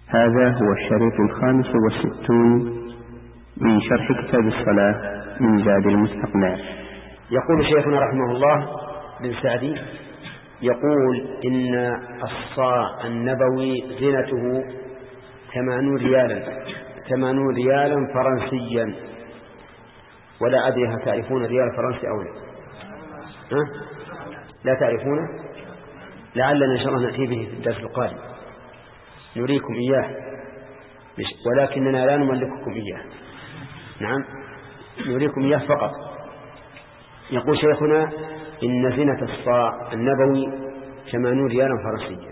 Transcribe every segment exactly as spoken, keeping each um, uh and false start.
هذا هو الشريط الخامس والستون من شرح كتاب الصلاة من زاد المستقنع. يقول شيخنا رحمه الله بن سعدي يقول إن الصاع النبوي زينته ثمانون ريالا ثمانون ريالا فرنسيا، ولا أدري هل تعرفون ريال فرنسي أو لا؟ ها؟ لا تعرفونه؟ لعلنا إن شاء الله نأتي به في الدرس القادم نريكم إياه، ولكننا لا نملككم إياه. نعم نريكم إياه فقط. يقول شيخنا إن زينة الصاع النبوي ثمانون ريالا فرنسيا،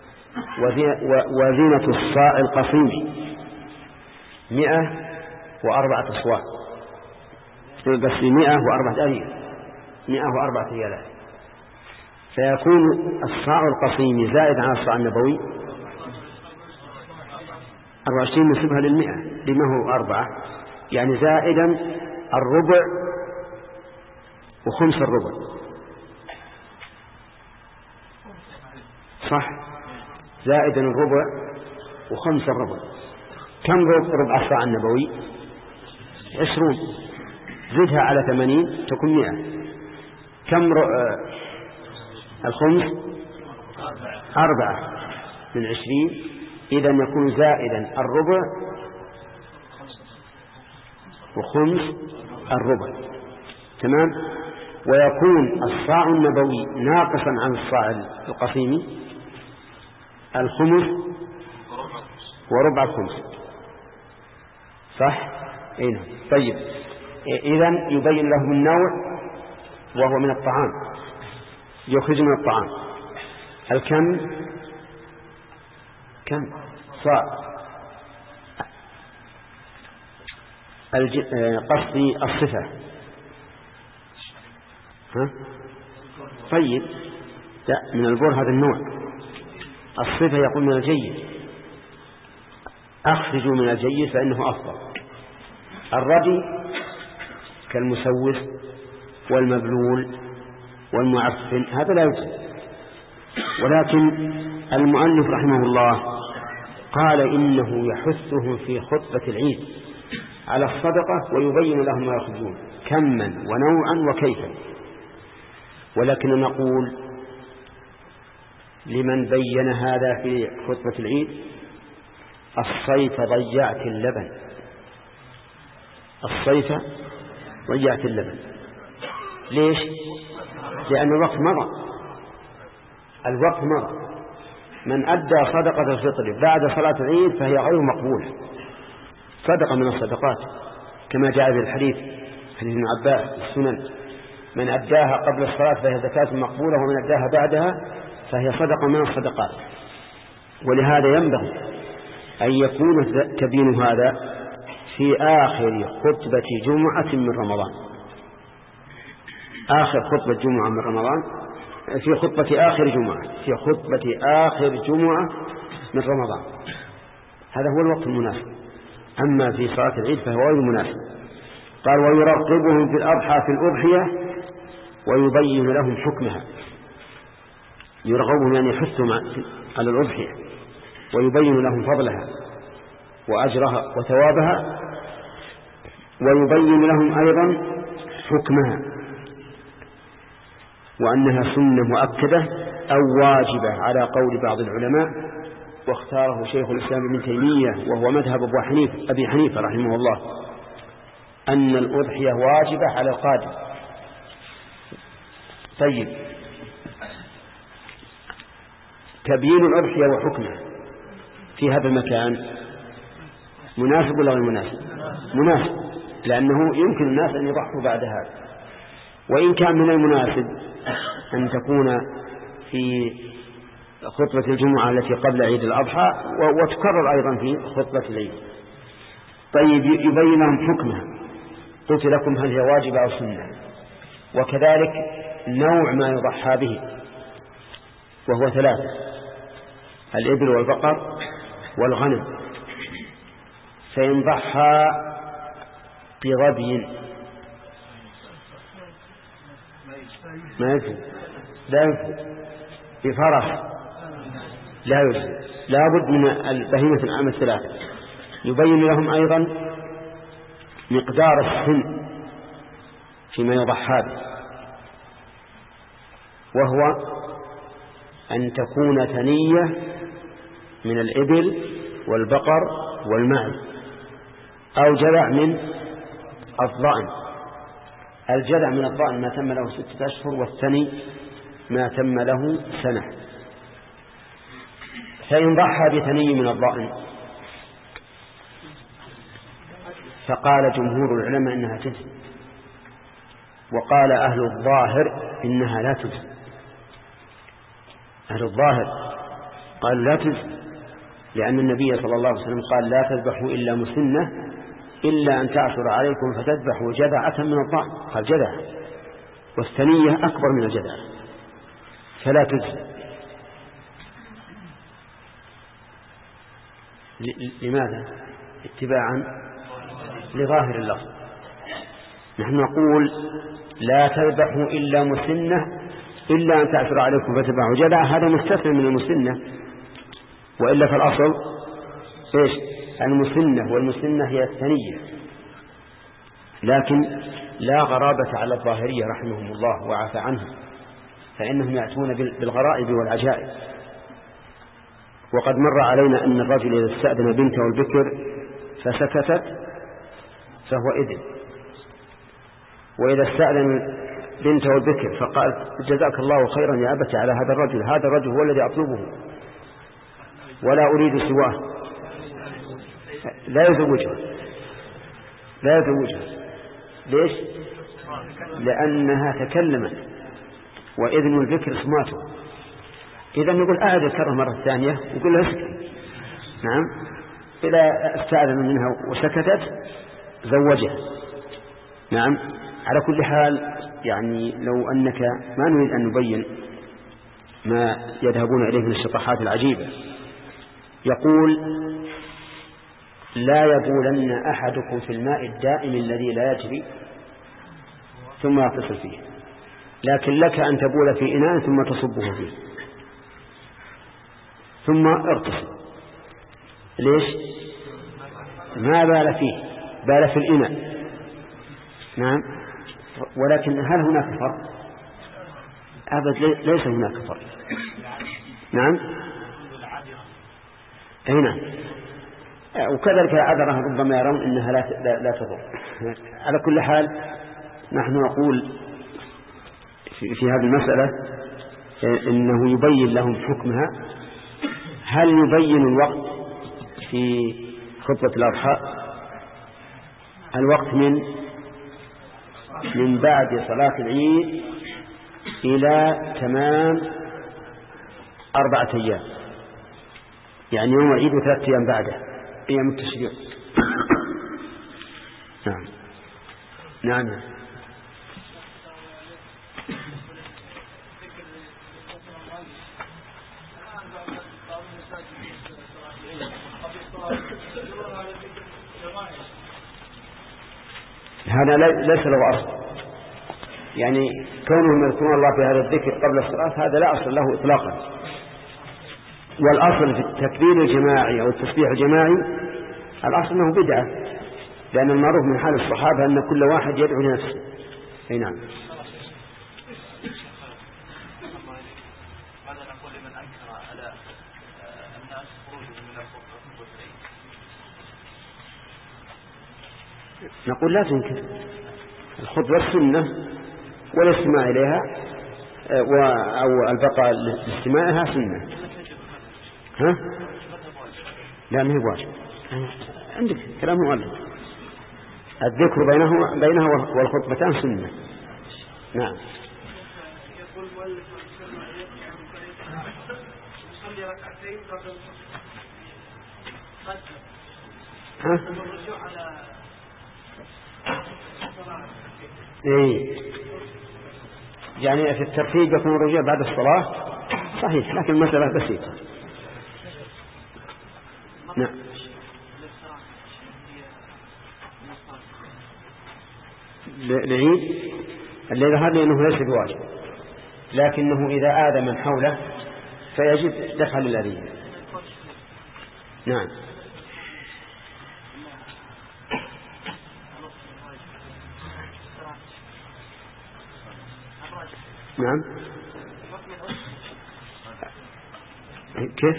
وزينة الصاع القصيم مئة وأربعة أصواع، بس مئة وأربعة ريال مئة وأربعة ريالات، فيكون الصاع القصيم زائد عن الصاع النبوي أربعة وعشرين نسبها للمئة لما هو أربعة، يعني زائدا الربع وخمس الربع، صح؟ زائدا الربع وخمس الربع. كم ربع الصاع النبوي؟ عشرون، زدها على ثمانين تكون مئة. كم الخمس؟ أربعة من عشرين، إذا يكون زائدا الربع وخمس الربع، تمام. ويكون الصاع النبوي ناقصا عن الصاع القصيم الخمس وربع الخمس، صح؟ إيه. طيب إذن يبين لهم النوع وهو من الطعام، يخرج من الطعام الكم كم صاع، قصدي الصفة. ها؟ طيب لا، من البر هذا النوع. الصفة يقول من الجيد، أخرجوا من الجيد فإنه أفضل. الردي كالمسوس والمبلول والمعفن هذا لا يوجد، ولكن المؤلف رحمه الله قال إنه يحثهم في خطبة العيد على الصدقة ويبين لهم ما يخرجون كما ونوعا وكيفا. ولكن نقول لمن بين هذا في خطبة العيد: الصيف ضيعت اللبن، الصيف ضيعت اللبن. ليش؟ لأن الوقت مضى، الوقت مضى. من أدى صدقة الفطر بعد صلاة العيد فهي غير مقبولة، صدقة من الصدقات كما جاء في الحديث حديث ابن عباس السنن: من أداها قبل الصلاة فهي زكاة مقبولة، ومن أداها بعدها فهي صدقة من الصدقات. ولهذا ينبغي أن يكون تبين هذا في آخر خطبة جمعة من رمضان، آخر خطبة جمعة من رمضان، في خطبة آخر جمعة في خطبة آخر جمعة من رمضان، هذا هو الوقت المناسب. أما في صلاة العيد فهو غير مناسب. قال: ويرغبهم في الأضحى في الأضحية ويبين لهم حكمها. يرغبهم يعني يحثهم على الأضحية ويبين لهم فضلها وأجرها وثوابها، ويبين لهم أيضا حكمها وأنها سنة مؤكدة أو واجبة على قول بعض العلماء، واختاره شيخ الإسلام ابن تيمية وهو مذهب أبو حنيفة أبي حنيفة رحمه الله، أن الأضحية واجبة على القادم. طيب، تبيين الأضحية وحكمها في هذا المكان مناسب ولا غير مناسب؟ مناسب، لأنه يمكن الناس أن يضحوا بعد هذا. وإن كان من المناسب أن تكون في خطبة الجمعة التي قبل عيد الأضحى وتكرر أيضا في خطبة العيد. طيب، يبين لهم حكمها. قلت لكم هل هي واجبة أو سنة، وكذلك نوع ما يضحى به وهو ثلاثة: الإبل والبقر والغنم. فإن ضحى بغبي ما يجوز، لا يجوز. بفرس لا يجوز، لا بد من البهيمة الأنعام الثلاثة. يبين لهم أيضا مقدار السن فيما يضحى به، وهو أن تكون ثنية من الإبل والبقر والمعز، أو جذع من الضأن. الجذع من الضأن ما تم له ستة أشهر، والثني ما تم له سنة. فإن ضحى بثني من الضأن فقال جمهور العلماء إنها تجزي، وقال أهل الظاهر إنها لا تجزي. أهل الظاهر قالوا لا تجزي، لأن النبي صلى الله عليه وسلم قال لا تذبحوا إلا مسنة إلا أن تعثر عليكم فتذبحوا جذعة من الضأن، قال جذعة، والثنية أكبر من الجذعة فلا تجزي. لماذا؟ اتباعا لظاهر اللفظ. نحن نقول لا تذبحوا إلا مسنة إلا أن تعثر عليكم فتذبحوا جذعة، هذا مستثنى من المسنة، وإلا فالأصل إيش؟ المسنة، والمسنة هي الثنية. لكن لا غرابة على الظاهرية رحمهم الله وعافى عنهم، فإنهم يأتون بالغرائب والعجائب. وقد مر علينا أن الرجل إذا استأذن بنته البكر فسكتت فهو إذن، وإذا استأذن بنته البكر فقال جزاك الله خيرا يا أبت على هذا الرجل، هذا الرجل هو الذي أطلبه ولا أريد سواه، لا يزوجها لا يزوجها. ليش؟ لأنها تكلمت، وإذن البكر سماته. إذا نقول أعد الكرة مرة ثانية ويقول له اسكت. نعم، إذا استأذن منها وسكتت زوجها. نعم. على كل حال يعني لو أنك ما نريد أن نبين ما يذهبون إليه من الشطحات العجيبة، يقول لا يبولن أحدكم في الماء الدائم الذي لا يجري ثم يغتسل فيه، لكن لك أن تبول في إناء ثم تصبه فيه ثم اغتسل. ليش؟ ما بال فيه، بال في الإناء. نعم. ولكن هل هناك فرق؟ أبد ليس هناك فرق. نعم. أي نعم. وكذلك العذرة ربما يرون أنها لا لا تضر. على كل حال نحن نقول في, في هذه المسألة إنه يبين لهم حكمها. هل يبين الوقت في خطبة الأضحى؟ الوقت من من بعد صلاة العيد إلى تمام أربعة أيام، يعني يوم العيد وثلاثة أيام بعده أيام التشريق. نعم. نعم. هذا ليس له أصل، يعني كونهم يذكرون الله في هذا الذكر قبل الصلاة هذا لا أصل له إطلاقا. والأصل في التكبير الجماعي أو التسبيح الجماعي الأصل أنه بدعة، لأن المعروف من حال الصحابة أن كل واحد يدعو لنفسه. أي نعم. نقول لا تنكر الخطبة السنة والاستماع إليها أو البقاء لاستماعها سنة. ها؟ لا ما هي واجب. عندك كلام مؤلف، الذكر بينه بينها والخطبتان سنة. نعم. ها؟ إيه يعني في الترتيب يكون الرجوع بعد الصلاة صحيح، لكن المسألة بسيطة. نعم. العيد اللي ظهر لي أنه ليس بواجب، لكنه إذا آذى من حوله فيجب دفع للأذية. نعم. نعم. كيف؟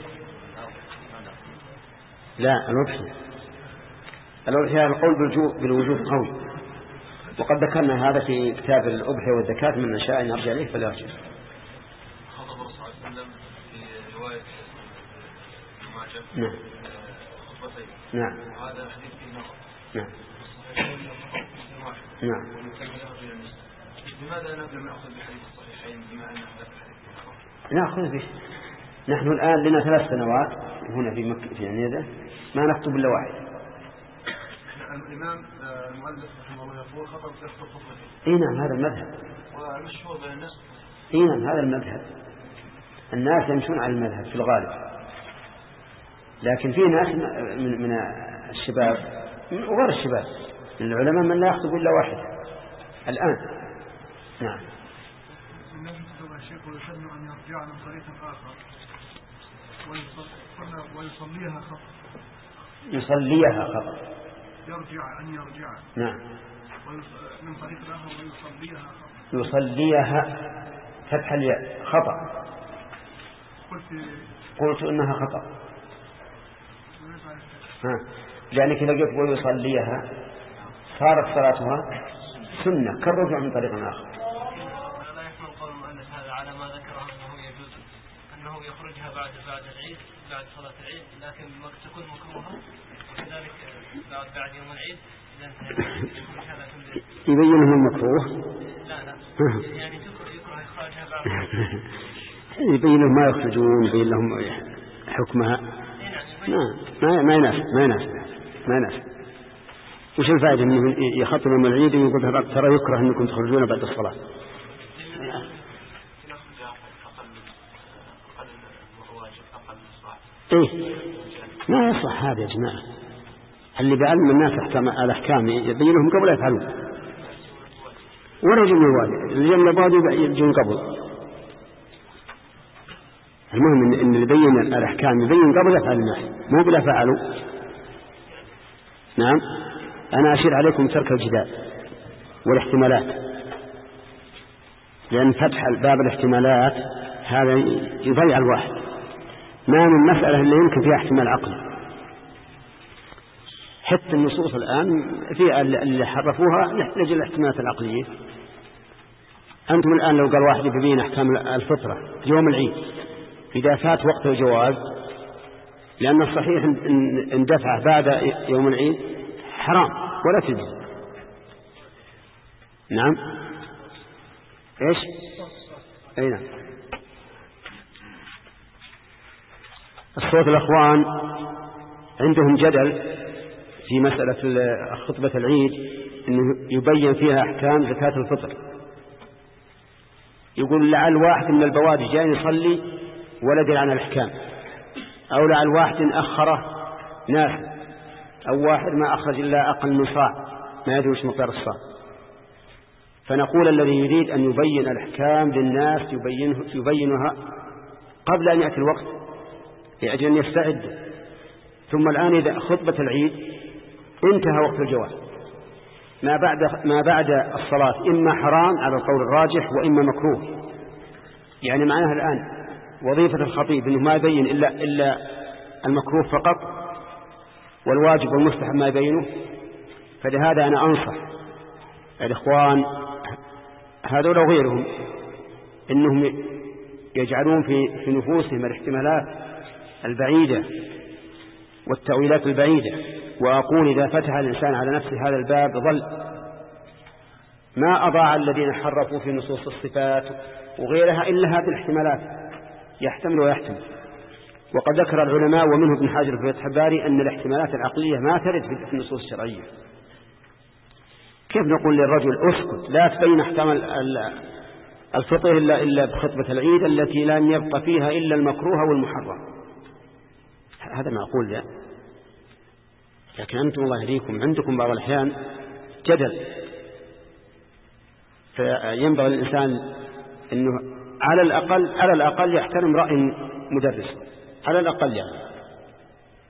لا، الأضحية الأضحية القول بالوجوب قول، وقد ذكرنا هذا في كتاب الأضحية والزكاة، من شاء أن يرجع إليه فليرجع. خطب الرسول صلى الله عليه وسلم في رواية ماجه نعم خطبتين. نعم. وهذا حديث فيه نظر. نعم. نعم. لماذا لم نأخذ بحديث الصحيحين بما أن نأخذ به؟ نحن الآن لنا ثلاث سنوات هنا في مكة في عنيزة ما نكتب إلا واحد. الإمام المؤلف رحمه الله يقول خطب يخطب خطبتين. إيه نعم، هذا المذهب. والمشهور بين الناس. إيه نعم، هذا المذهب. الناس يمشون على المذهب في الغالب، لكن في ناس من من الشباب وغير الشباب من العلماء من لا يخطب إلا واحد الآن. نعم. الناس تتبع الشيخ ويسن أن يرجع من طريق آخر ويصليها خطأ. يصليها خطأ. يرجع أن يرجع. نعم. من طريق آخر ويصليها خطأ. يصليها فتح الياء خطأ. قلت قلت إنها خطأ. ها، لأنك إذا قلت ويصليها صارت صلاتها سنة كالرجوع من طريق آخر. لا يحمل قول المؤلف هذا على ما ذكره أنه يجوز أنه يخرجها بعد بعد العيد بعد صلاة العيد، لكن تكون مكروهة وكذلك بعد بعد يوم العيد يبينه المكروه. لا لا يعني يكره إخراجها بعد يبين لهم ما يخرجون، يبين لهم حكمها. ما ما يناسب ما يناسب ما يناسب. وش الفائدة إنه يخطب يوم العيد ويقول ترى يكره أنكم تخرجون بعد الصلاة؟ إيه ما يصح هذا يا جماعة. اللي بيعلم الناس أحكام الأحكام يبين لهم قبل يفعلون، ولا يجون الواجب اللي جنب الواجب يجون قبل. المهم إن اللي بين الأحكام يبين قبل يفعل الناس، مو بلا فعلوا. نعم. أنا أشير عليكم ترك الجدال والاحتمالات، لأن فتح باب الاحتمالات هذا يضيع الواحد. ما من مسألة اللي يمكن فيها احتمال عقلي. حتى النصوص الآن في اللي حرفوها نحتاج الاحتمالات العقلية. أنتم الآن لو قال واحد يبين أحكام الفطرة يوم العيد إذا فات وقت الجواز، لأن الصحيح إن دفع بعد يوم العيد حرام ولا تجوز. نعم. إيش؟ أي نعم. الصوت الأخوان عندهم جدل في مسألة خطبة العيد إنه يبين فيها أحكام زكاة الفطر. يقول لعل واحد من البوادي جاء يصلي ولا يدري عن الأحكام، أو لعل واحد أخره ناس، أو واحد ما أخرج إلا أقل من صاع ما يدري وش مقدار الصاع. فنقول الذي يريد أن يبين الأحكام للناس يبينه يبينها قبل أن يأتي الوقت لأجل أن يستعد. ثم الآن إذا خطبة العيد انتهى وقت الجواز، ما بعد ما بعد الصلاة إما حرام على القول الراجح وإما مكروه. يعني معناها الآن وظيفة الخطيب إنه ما يبين إلا إلا المكروه فقط، والواجب والمستحب ما يبينه. فلهذا أنا أنصح الإخوان هذول وغيرهم إنهم يجعلون في في نفوسهم الاحتمالات البعيدة والتأويلات البعيدة. وأقول إذا فتح الإنسان على نفسه هذا الباب ظل ما أضاع الذين حرفوا في نصوص الصفات وغيرها إلا هذه الاحتمالات يحتمل ويحتمل. وقد ذكر العلماء ومنه ابن حجر في فتح الباري أن الاحتمالات العقلية ما ترد في النصوص الشرعية. كيف نقول للرجل اسكت لا تبين أحكام الفطر إلا إلا بخطبة العيد التي لم يبقى فيها إلا المكروه والمحرم؟ هذا معقول لا. لكن أنتم الله يهديكم عندكم بعض الأحيان جدل، فينبغي الإنسان أنه على الأقل على الأقل يحترم رأي مدرس على الأقل يعني.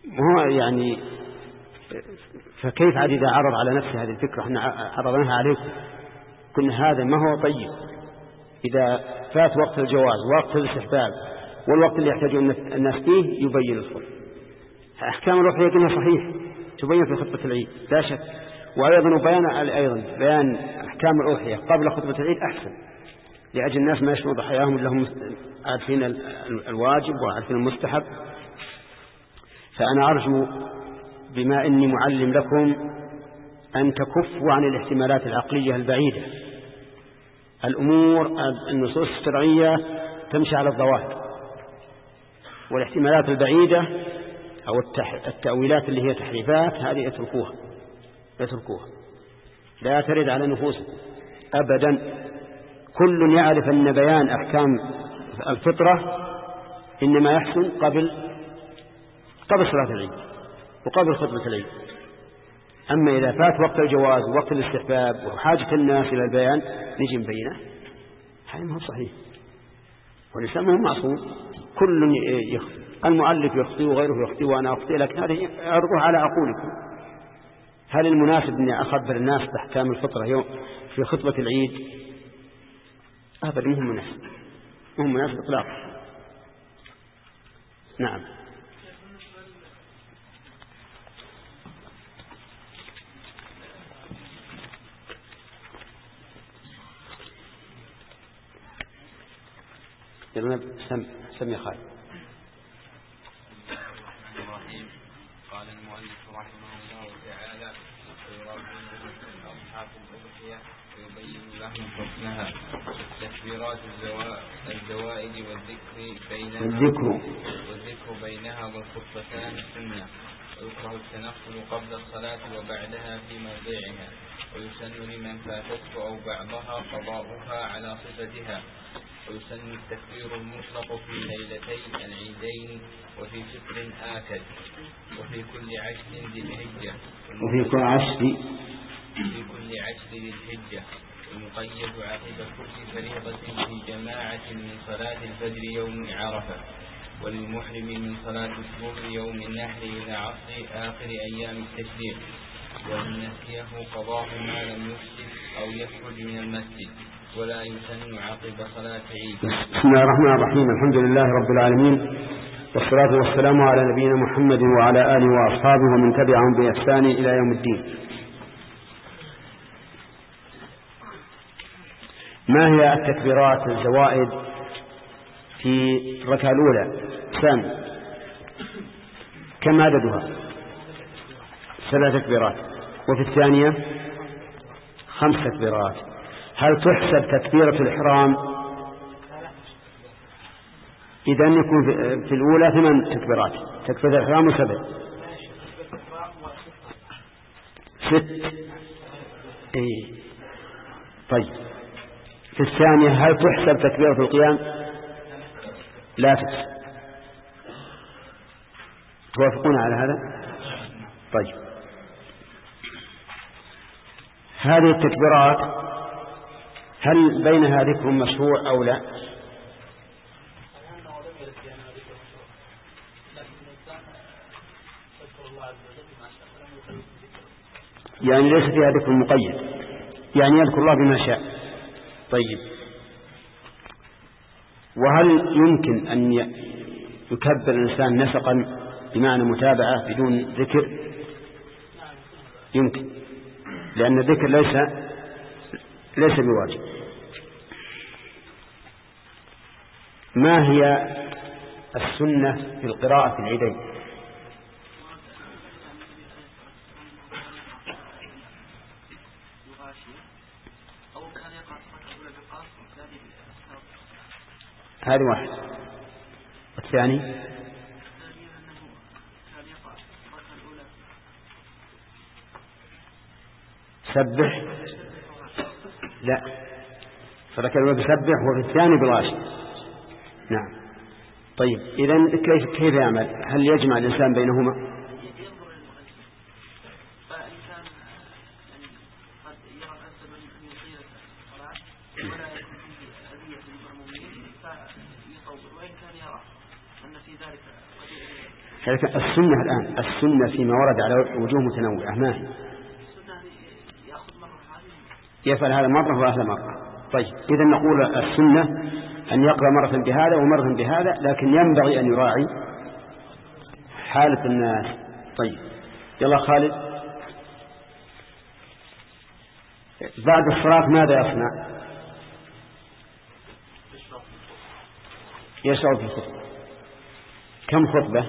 هو يعني فكيف عاد إذا عرض على نفسه هذه الفكرة، احنا عرضناها عليكم، كنا هذا ما هو طيب. إذا فات وقت الجواز ووقت الاستحباب والوقت اللي يحتاجون الناس فيه يبين الخطبة. أحكام الروحية قلنا صحيح تبين في خطبة العيد لا شك، وأيضا بيان أيضا بيان أحكام الروحية قبل خطبة العيد أحسن، لأجل الناس ما يشنوا ضحاياهم إلا هم عارفين الواجب وعارفين المستحب. فأنا أرجو بما إني معلم لكم أن تكفوا عن الاحتمالات العقلية البعيدة. الأمور النصوص الشرعية تمشي على الظواهر، والاحتمالات البعيدة أو التأويلات اللي هي تحريفات هذه اتركوها اتركوها لا ترد على نفوسكم أبدا. كل يعرف أن بيان أحكام الفطرة إنما يحسن قبل قبل صلاة العيد وقبل خطبة العيد. أما إذا فات وقت الجواز ووقت الاستحباب وحاجة الناس إلى البيان نجي نبينه، هذا ما هو صحيح. والإنسان ما هو معصوم، كل يخطئ، المؤلف يخطئ وغيره يخطئ وأنا أخطئ، لكن هذه أرجوها على عقولكم. هل المناسب أني أخبر الناس بأحكام الفطرة يوم في خطبة العيد؟ أبدا مهم مناسب، مهم مناسب إطلاقا. نعم. يلا سم سمي خالد. قال المؤلف رحمه الله تعالى: ويربون أصحاب الأضحية ويبين لهم حكمها. تكبيرات الزوائد والذكر بينها والذكر والذكر بينها والخطبتان سنة، ويكره التنفل قبل الصلاة وبعدها في موضعها، ويسن لمن فاتته أو بعضها قضاؤها على صفتها، ويسن التكبير المطلق في ليلتي العيدين وفي ستر آكد وفي كل عشر ذي الحجة وفي كل عشر في كل عشر ذي الحجة المقيد عقب كل فريضة في جماعة من صلاة الفجر يوم عرفة، وللمحرم من صلاة الظهر يوم النحر إلى عصر آخر أيام التشريق، وإن نسيه قضاء ما لم يفسد أو يخرج من المسجد، ولا يسن عقب صلاة عيد. بسم الله الرحمن الرحيم. الحمد لله رب العالمين، والصلاة والسلام على نبينا محمد وعلى آله وأصحابه ومن تبعهم بإحسان إلى يوم الدين. ما هي التكبيرات الزوائد في الركعة الأولى؟ سام كم عددها؟ ثلاث تكبيرات. وفي الثانية خمس تكبيرات. هل تحسب تكبيرة الإحرام؟ إذن يكون في الأولى ثمان تكبيرات، تكبيرة الإحرام سبع ست. إيه. طيب في الثانية هل تحسب تكبيرة القيام؟ لا تحسب. توافقون على هذا؟ طيب هذه التكبيرات هل بينها ذكر مشروع أو لا؟ يعني ليس فيها ذكر مقيد، يعني يذكر الله بما شاء. طيب وهل يمكن أن يكبر الإنسان نسقا بمعنى متابعة بدون ذكر؟ يمكن، لأن الذكر ليس ليس بواجب. ما هي السنة في القراءة في العيدين؟ هذا واحد. والثاني سبح، لا فركع الأولى بسبح وفي الثاني بالغاشي. نعم. طيب إذن كيف كيف يعمل؟ هل يجمع الإنسان بينهما؟ السنة الآن السنة فيما ورد على وجوه متنوعة ما هي؟ يفعل هذا مرة وهذا مرة. طيب إذا نقول السنة أن يقرأ مرة بهذا ومرة بهذا، لكن ينبغي أن يراعي حالة الناس. طيب يلا خالد، بعد الصلاة ماذا يصنع؟ يشرع في الخطبة. كم خطبة؟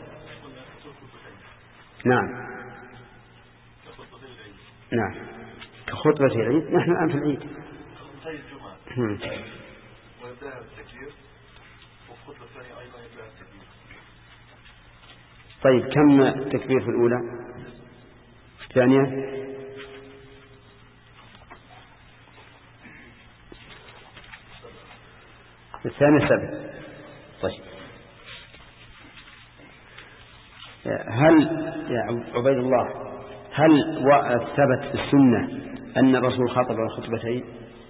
نعم نعم كخطبة العيد. نحن الآن في العيد ويبدأ بالتكبير، والخطبة الثانية أيضا يبدأ بالتكبير. طيب كم تكبير في الأولى؟ الثانية؟ الثانية سبع. طيب هل يا عبيد الله هل ثبت في السنة أن الرسول خطب الخطبتين؟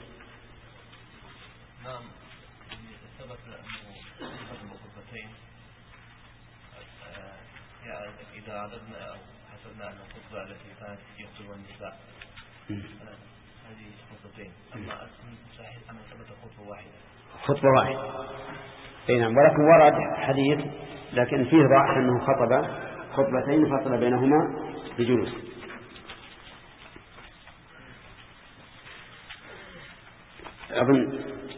نعم ثبت أنه خطب الخطبتين. يعني إذا عددنا أو حسبنا أن الخطبة التي كانت يخطب النساء هذه خطبتين، أما صحيح أن ثبت خطبة واحدة. خطبة واحدة أي نعم، ولكن ورد حديث لكن فيه ضعف أنه خطب خطبتين فصل بينهما بجلوس. أظن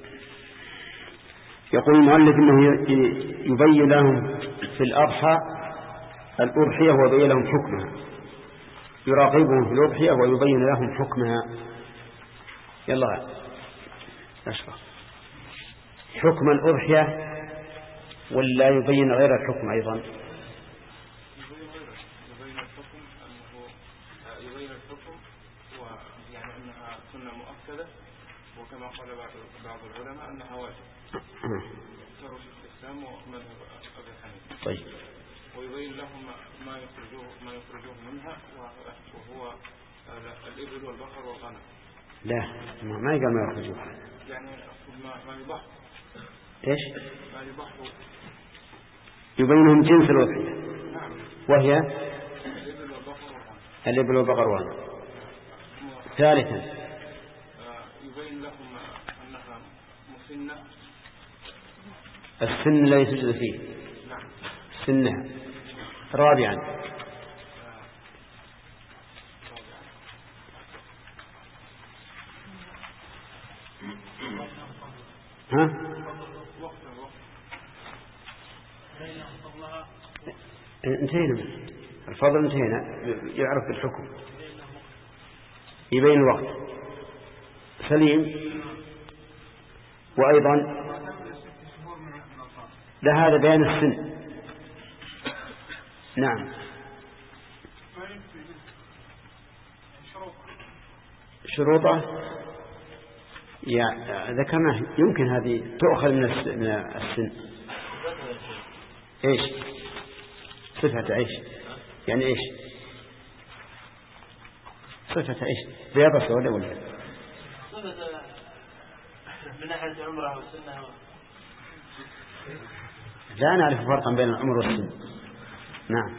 يقول المؤلف أنه يبين لهم في الأضحى الأضحية ويبين لهم حكمها، يراقبهم في الأضحية ويبين لهم حكمها. يلا أشرح حكم الأضحية ولا يبين غير الحكم أيضا؟ يبين الحكم أنه يبين الحكم ويعني أنها سنة مؤكدة، وكما قال بعض العلماء أنها واجب ترى في الإسلام ومذهب أبي حنيفة. طيب ويبين لهم ما يخرجوه ما يخرجوه منها، وهو الإبل والبقر والغنم. لا ما يقال ما يخرجوه، يعني ما ما يضح إيش؟ ما يضحوا يبينهم جنس الأضحية. نعم. وهي الإبل والبقر والغنم. الإبل والبقر والغنم. ثالثا يبين لهم أنها مسنة. السن لا يسجد فيه. نعم. سنها. رابعا ها؟ انتهينا الفضل، انتهينا. يعرف بالحكم يبين الوقت سليم. وأيضا لا هذا بيان السن. نعم شروطه ذكرنا يمكن هذه تؤخذ من السن. ايش صفة ايش يعني ايش صفة ايش رياضة سوداء ولا صفة من ناحية العمرة والسنة؟ لا نعرف فرقا بين العمر والسن. نعم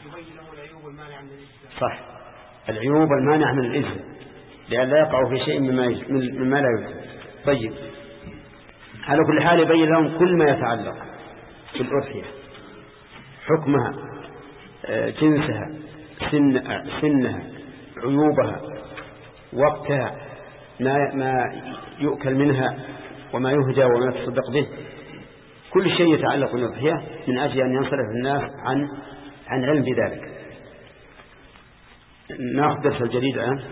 صح، العيوب المانع من الإثم لأن لا يقع في شيء مما, مما لا يجوز. طيب على كل حال يبين لهم كل ما يتعلق بالأضحية، حكمها، جنسها، سن سنها، عيوبها، وقتها، ما يؤكل منها وما يهدى وما يتصدق به، كل شيء يتعلق بالأضحية من أجل أن ينصرف الناس عن عن علم بذلك. ناخذ درس الجديد الآن.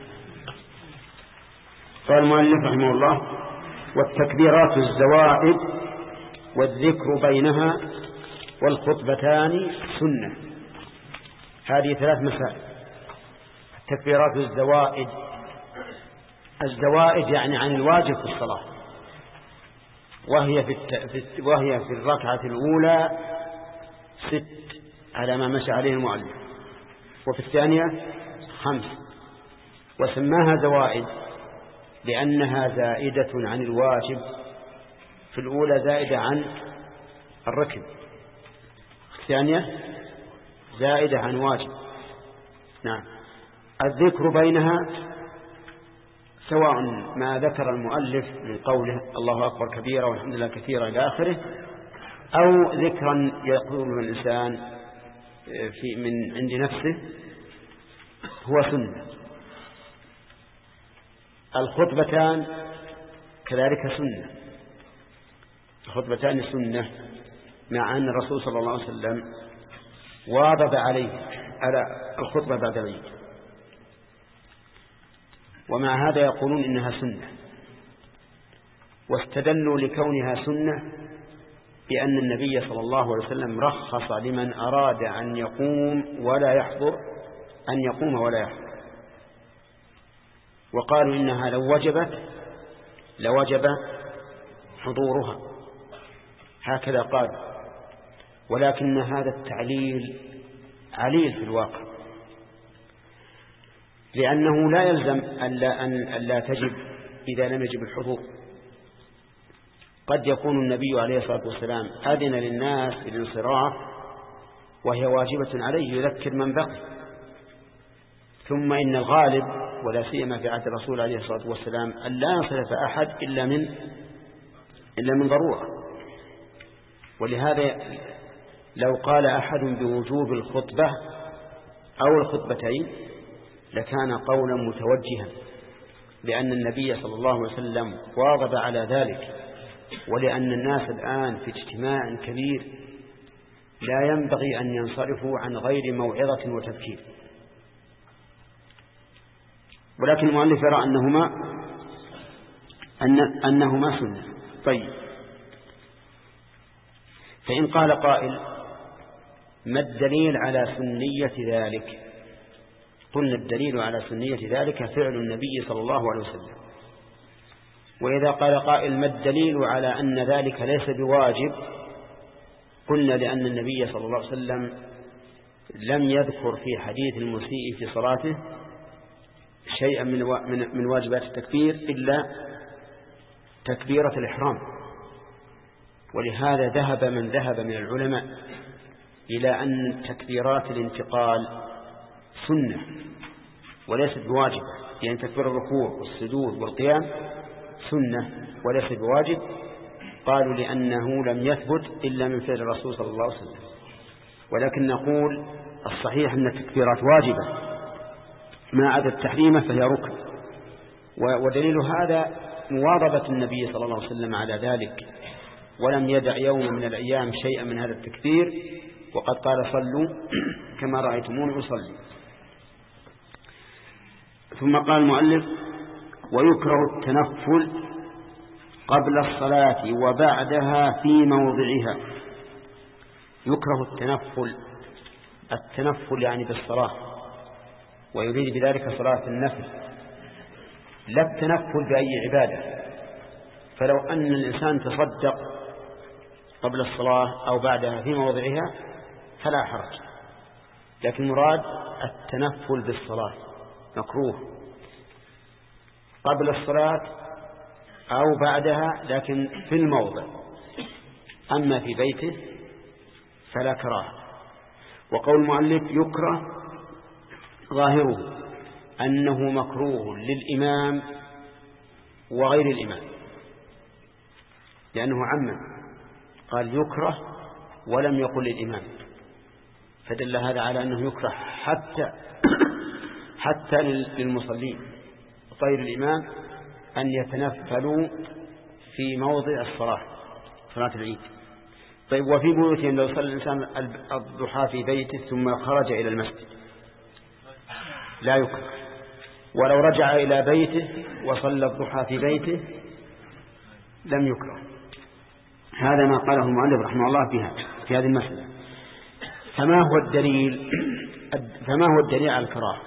قال المؤلف رحمه الله: والتكبيرات الزوائد والذكر بينها والخطبتان سنة. هذه ثلاث مسائل. التكبيرات الزوائد، الزوائد يعني عن الواجب في الصلاة، وهي في, الت... وهي في الركعة الأولى ست على ما مشى عليه المؤلف، وفي الثانية خمس، وسماها زوائد لأنها زائدة عن الواجب. في الأولى زائدة عن الركب، والثانية زائدة عن واجب. نعم. الذكر بينها سواء ما ذكر المؤلف من قوله الله أكبر كبيرا والحمد لله كثيرا إلى آخره، أو ذكرا يقول الإنسان في من عند نفسه هو سنة. الخطبتان كذلك سنة، الخطبتان سنة، مع أن الرسول صلى الله عليه وسلم واظب عليه على الخطبة بعد العيد، ومع هذا يقولون إنها سنة، واستدلوا لكونها سنة بأن النبي صلى الله عليه وسلم رخص لمن أراد أن يقوم ولا يحضر أن يقوم ولا يحضر، وقالوا إنها لو وجبت لوجب حضورها، هكذا قال. ولكن هذا التعليل عليل في الواقع، لأنه لا يلزم ألا, أن ألا تجب إذا لم يجب الحضور. قد يكون النبي عليه الصلاة والسلام أذن للناس بالانصراف وهي واجبة عليه يذكر من بقي، ثم إن الغالب ولا سيما في عهد الرسول عليه الصلاة والسلام أن لا ينصرف أحد إلا من إلا من ضرورة. ولهذا لو قال أحد بوجوب الخطبة أو الخطبتين لكان قولا متوجها، لأن النبي صلى الله عليه وسلم واظب على ذلك، ولأن الناس الآن في اجتماع كبير لا ينبغي أن ينصرفوا عن غير موعظة وتذكير. ولكن المؤلف يرى أنهما أن أنهما سنة. طيب، فإن قال قائل ما الدليل على سنية ذلك؟ قلنا الدليل على سنية ذلك فعل النبي صلى الله عليه وسلم. وإذا قال قائل ما الدليل على أن ذلك ليس بواجب؟ قلنا لأن النبي صلى الله عليه وسلم لم يذكر في حديث المسيء في صلاته شيئا من من واجبات التكبير إلا تكبيرة الإحرام. ولهذا ذهب من ذهب من العلماء إلى أن تكبيرات الانتقال سنة وليست بواجب، يعني تكبير الركوع والسجود والقيام سنة وليس بواجب. قالوا لأنه لم يثبت إلا من فعل الرسول صلى الله عليه وسلم. ولكن نقول الصحيح أن التكبيرات واجبة ما عدا التحريمة فهي ركن، ودليل هذا مواظبة النبي صلى الله عليه وسلم على ذلك، ولم يدع يوم من الأيام شيئا من هذا التكبير، وقد قال صلوا كما رأيتموني أصلي. ثم قال المؤلف ويكره التنفل قبل الصلاة وبعدها في موضعها. يكره التنفل، التنفل يعني بالصلاة، ويريد بذلك صلاة النفل لا التنفل بأي عبادة. فلو أن الإنسان تصدق قبل الصلاة أو بعدها في موضعها فلا حرج، لكن مراد التنفل بالصلاة مكروه قبل الصلاة أو بعدها لكن في الموضع، أما في بيته فلا كراهة. وقول المؤلف يكره ظاهره أنه مكروه للإمام وغير الإمام، لأنه عمم قال يكره ولم يقل للإمام، فدل هذا على أنه يكره حتى حتى للمصلين غير الإمام أن يتنفلوا في موضع الصلاة صلاة العيد. طيب، وفي بيوتهم لو صلى الإنسان الضحى في بيته ثم خرج إلى المسجد لا يكره، ولو رجع إلى بيته وصلى الضحى في بيته لم يكره. هذا ما قاله المؤلف رحمه الله فيها في هذه المسألة. فما هو الدليل فما هو الدليل على الكراهة؟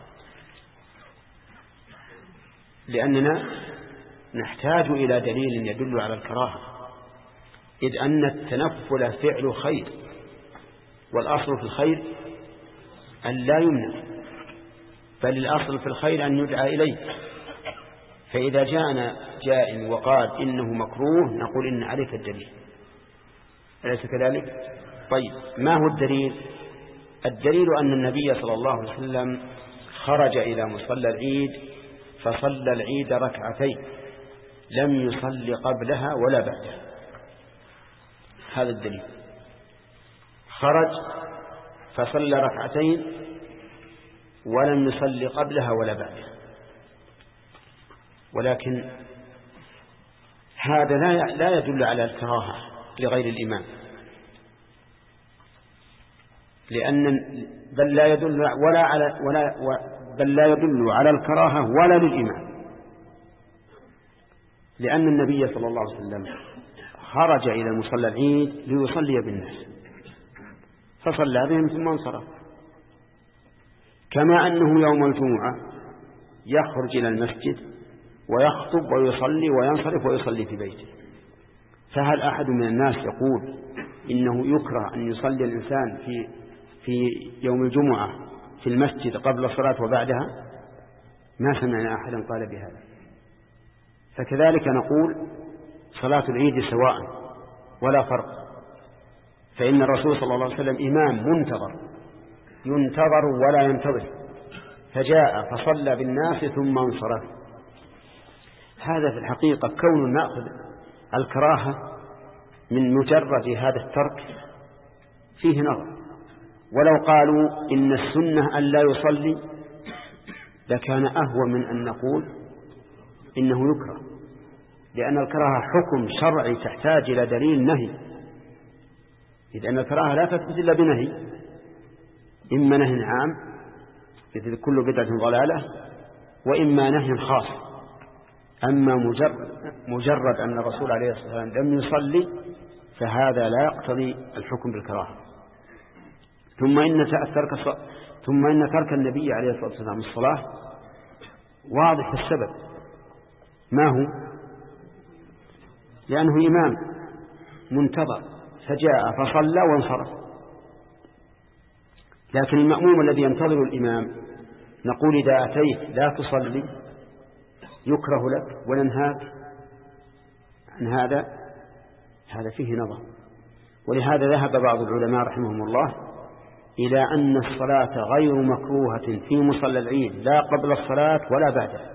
لأننا نحتاج إلى دليل يدل على الكراهة، إذ أن التنفل فعل خير، والأصل في الخير أن لا يمنع، بل الأصل في الخير أن يدعى إليه. فإذا جاءنا جاء وقال إنه مكروه نقول إن عليك الدليل، أليس كذلك؟ طيب ما هو الدليل؟ الدليل أن النبي صلى الله عليه وسلم خرج إلى مصلى العيد فصلى العيد ركعتين لم يصلي قبلها ولا بعدها. هذا الدليل. خرج فصلى ركعتين ولم يصلي قبلها ولا بعدها. ولكن هذا لا يدل على الكراهة لغير الإمام، لأن بل لا يدل ولا على ولا بل لا يدل على الكراهة ولا للإمام، لأن النبي صلى الله عليه وسلم خرج إلى مصلى العيد ليصلي بالناس فصلى بهم ثم انصرف، كما أنه يوم الجمعة يخرج إلى المسجد ويخطب ويصلي وينصرف ويصلي في بيته. فهل أحد من الناس يقول إنه يكره أن يصلي الإنسان في في يوم الجمعة في المسجد قبل الصلاة وبعدها؟ ما سمعنا أحدا قال بهذا. فكذلك نقول صلاة العيد سواء ولا فرق، فإن الرسول صلى الله عليه وسلم إمام منتظر ينتظر ولا ينتظر، فجاء فصلى بالناس ثم انصرف. هذا في الحقيقة كون نأخذ الكراهة من مجرد هذا الترك فيه نظر. ولو قالوا إن السنة أن لا يصلي لكان أهوى من أن نقول إنه يكره، لأن الكراهة حكم شرعي تحتاج إلى دليل نهي، إذ أن الكراهة لا تثبت إلا بنهي، إما نهي عام مثل كل بدعة ضلالة، وإما نهي خاص. أما مجرد, مجرد أن الرسول عليه الصلاة والسلام لم يصلي فهذا لا يقتضي الحكم بالكراهة. ثم إن ترك ثم إن ترك النبي عليه الصلاة والسلام الصلاة واضح السبب، ما هو؟ لأنه إمام منتظر فجاء فصلى وانصرف. لكن المأموم الذي ينتظر الإمام نقول إذا أتيت لا تصلي يكره لك وننهاك عن هذا، هذا فيه نظر. ولهذا ذهب بعض العلماء رحمهم الله إلى أن الصلاة غير مكروهة في مصلى العيد لا قبل الصلاة ولا بعدها،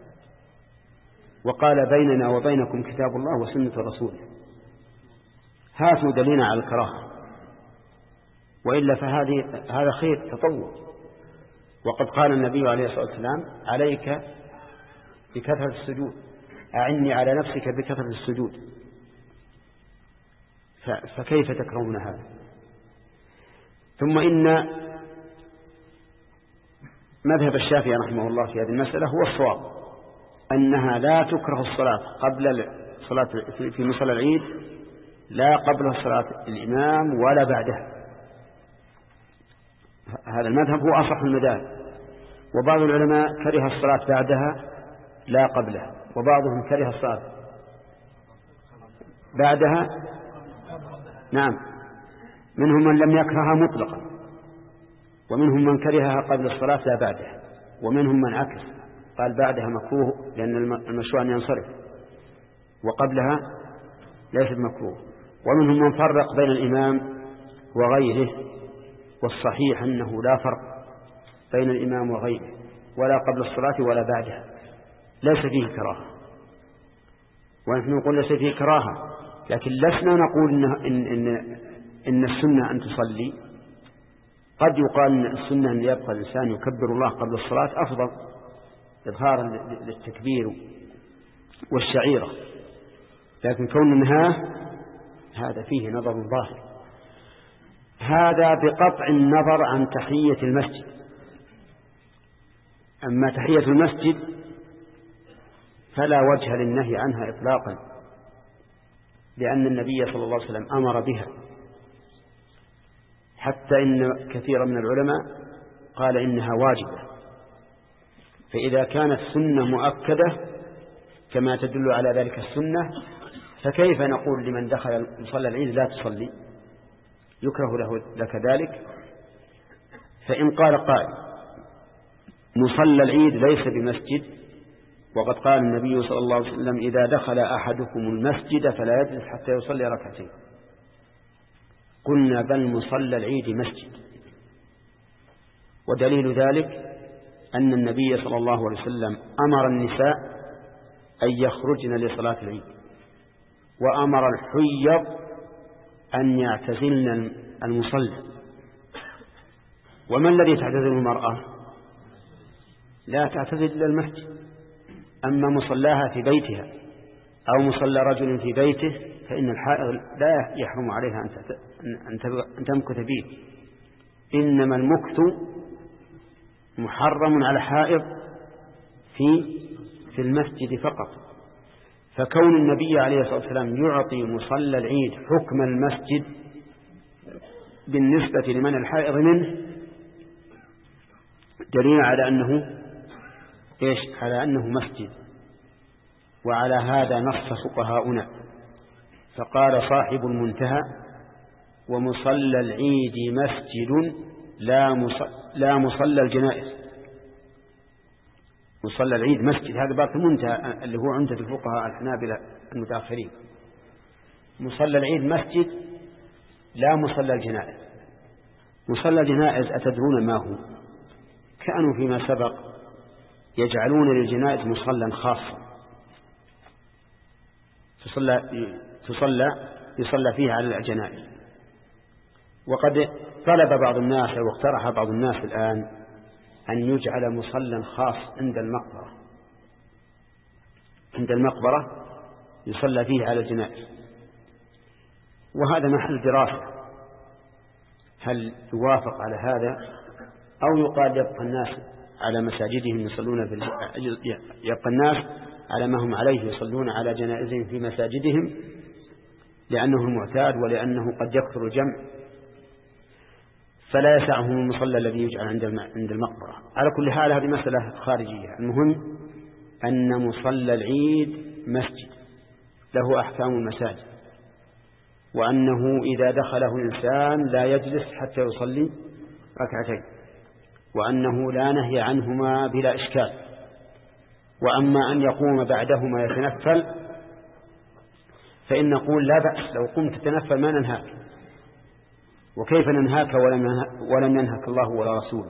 وقال بيننا وبينكم كتاب الله وسنة رسوله، هاتوا دليلنا على الكراهة، وإلا فهذه هذا خير تطوع. وقد قال النبي عليه الصلاة والسلام عليك بكثرة السجود، أعني على نفسك بكثرة السجود، فكيف تكرهون هذا؟ ثم إن مذهب الشافعي رحمه الله في هذه المسألة هو الصواب، أنها لا تكره الصلاة قبل صلاة في مصلى العيد لا قبل صلاة الإمام ولا بعدها. هذا المذهب هو أصح المذاهب. وبعض العلماء كره الصلاة بعدها لا قبلها، وبعضهم كره الصلاة بعدها، نعم، منهم من لم يكرهها مطلقا، ومنهم من كرهها قبل الصلاة لا بعدها، ومنهم من عكس قال بعدها مكروه لأن المشروع أن ينصرف وقبلها ليس مكروه، ومنهم من فرق بين الإمام وغيره، والصحيح أنه لا فرق بين الإمام وغيره ولا قبل الصلاة ولا بعدها، ليس فيه كراهة. ونحن نقول ليس فيه كراهة، لكن لسنا نقول إن, إن, إن, إن السنة أن تصلي. قد يقال إن السنة أن يبقى الإنسان يكبر الله قبل الصلاة أفضل إظهارا للتكبير والشعيرة، لكن كون النهاه هذا فيه نظر ظاهر. هذا بقطع النظر عن تحية المسجد. أما تحية المسجد فلا وجه للنهي عنها إطلاقا، لأن النبي صلى الله عليه وسلم أمر بها، حتى إن كثيرا من العلماء قال إنها واجبة. فإذا كانت سنة مؤكدة كما تدل على ذلك السنة، فكيف نقول لمن دخل مصلى العيد لا تصلي؟ يكره له لك ذلك. فإن قال قائل مصلى العيد ليس بمسجد، وقد قال النبي صلى الله عليه وسلم إذا دخل أحدكم المسجد فلا يجلس حتى يصلي ركعتين، قلنا بل مصلى العيد مسجد. ودليل ذلك أن النبي صلى الله عليه وسلم أمر النساء أن يخرجن لصلاة العيد، وأمر الحيض أن يعتزلن المصلى. وما الذي تعتزل المرأة؟ لا تعتزل إلا المسجد. أما مصلاها في بيتها أو مصلى رجل في بيته فإن الحائض لا يحرم عليها أن تمكث فيه، إنما المكث محرم على حائض في في المسجد فقط. فكون النبي عليه الصلاة والسلام يعطي مصلى العيد حكم المسجد بالنسبة لمن الحائض منه دليل على أنه إيش؟ على أنه مسجد. وعلى هذا نص فقهاؤنا، فقال صاحب المنتهى: ومصلى العيد مسجد لا مصلى, لا مصلى الجنائز. مصلى العيد مسجد، هذا باب المنتهى اللي هو عند الفقهاء الحنابلة المتأخرين. مصلى العيد مسجد لا مصلى الجنائز. مصلى الجنائز أتدرون ما هو؟ كانوا فيما سبق يجعلون للجنائز مصلى خاصا تصلى, تصلى يصلى فيه على الجنائز. وقد طلب بعض الناس أو اقترح بعض الناس الآن أن يجعل مصلى خاص عند المقبرة عند المقبرة يصلى فيه على الجنائز. وهذا محل دراسة، هل يوافق على هذا أو يقال يبقى الناس على مساجدهم يصلون في يبقى الناس على ما هم عليه يصلون على جنائزهم في مساجدهم لأنه المعتاد ولأنه قد يكثر الجمع فلا يسعهم المصلى الذي يجعل عند المقبرة. على كل حال هذه مسألة خارجية. المهم أن مصلى العيد مسجد له أحكام المساجد، وأنه إذا دخله الإنسان لا يجلس حتى يصلي ركعتين، وأنه لا نهي عنهما بلا إشكال. وأما أن يقوم بعدهما يتنفل فإن نقول لا بأس، لو قمت تتنفل ما ننهاك، وكيف ننهاك ولم ينهك الله ولا رسوله.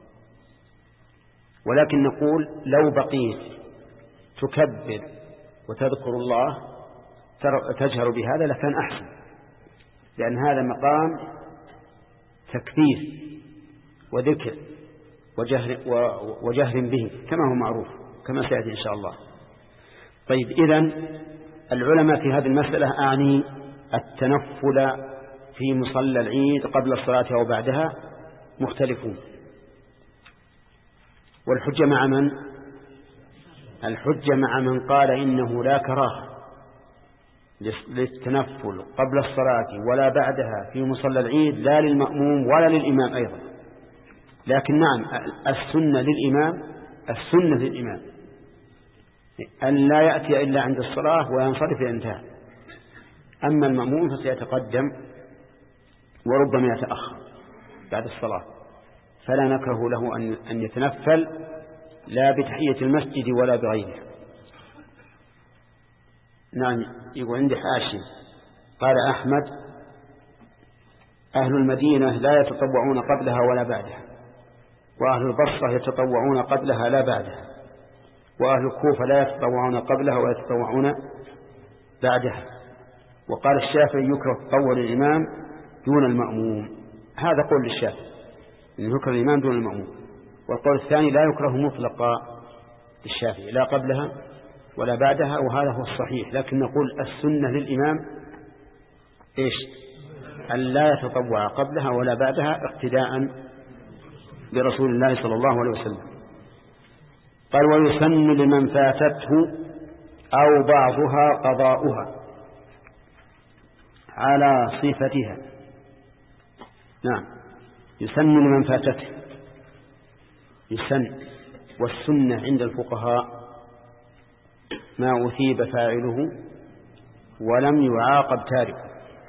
ولكن نقول لو بقيت تكبر وتذكر الله تجهر بهذا لكان أحسن، لأن هذا مقام تكبير وذكر وجهر, وجهر به كما هو معروف كما سيأتي إن شاء الله. طيب، إذن العلماء في هذه المسألة أعني التنفل في مصلى العيد قبل الصلاة أو بعدها مختلفون. والحجة مع من؟ الحجة مع من قال إنه لا كراهة للتنفل قبل الصلاة ولا بعدها في مصلى العيد لا للمأموم ولا للإمام أيضا، لكن نعم السنة للإمام السنة للإمام أن لا يأتي إلا عند الصلاة وينصرف الانتهاء. أما المأموم فسيتقدم وربما يتأخر بعد الصلاة، فلا نكره له أن يتنفل لا بتحية المسجد ولا بغيره. نعم، يقول عندي حاشي قال أحمد: أهل المدينة لا يتطوعون قبلها ولا بعدها، وأهل البصرة يتطوعون قبلها لا بعدها، وأهل الكوفة لا يتطوعون قبلها ولا يتطوعون بعدها. وقال الشافعي: يكره تطوع الإمام دون المأموم. هذا قول الشافعي إن يكره الإمام دون المأموم. والقول الثاني لا يكره مطلقا للشافعي لا قبلها ولا بعدها، وهذا هو الصحيح. لكن نقول السنة للإمام إيش؟ أن لا يتطوع قبلها ولا بعدها اقتداء برسول الله صلى الله عليه وسلم. قال: ويسن لمن فاتته أو بعضها قضاؤها على صفتها. نعم، يسن لمن فاتته، يسن. والسنة عند الفقهاء ما أثيب فاعله ولم يعاقب تاركه.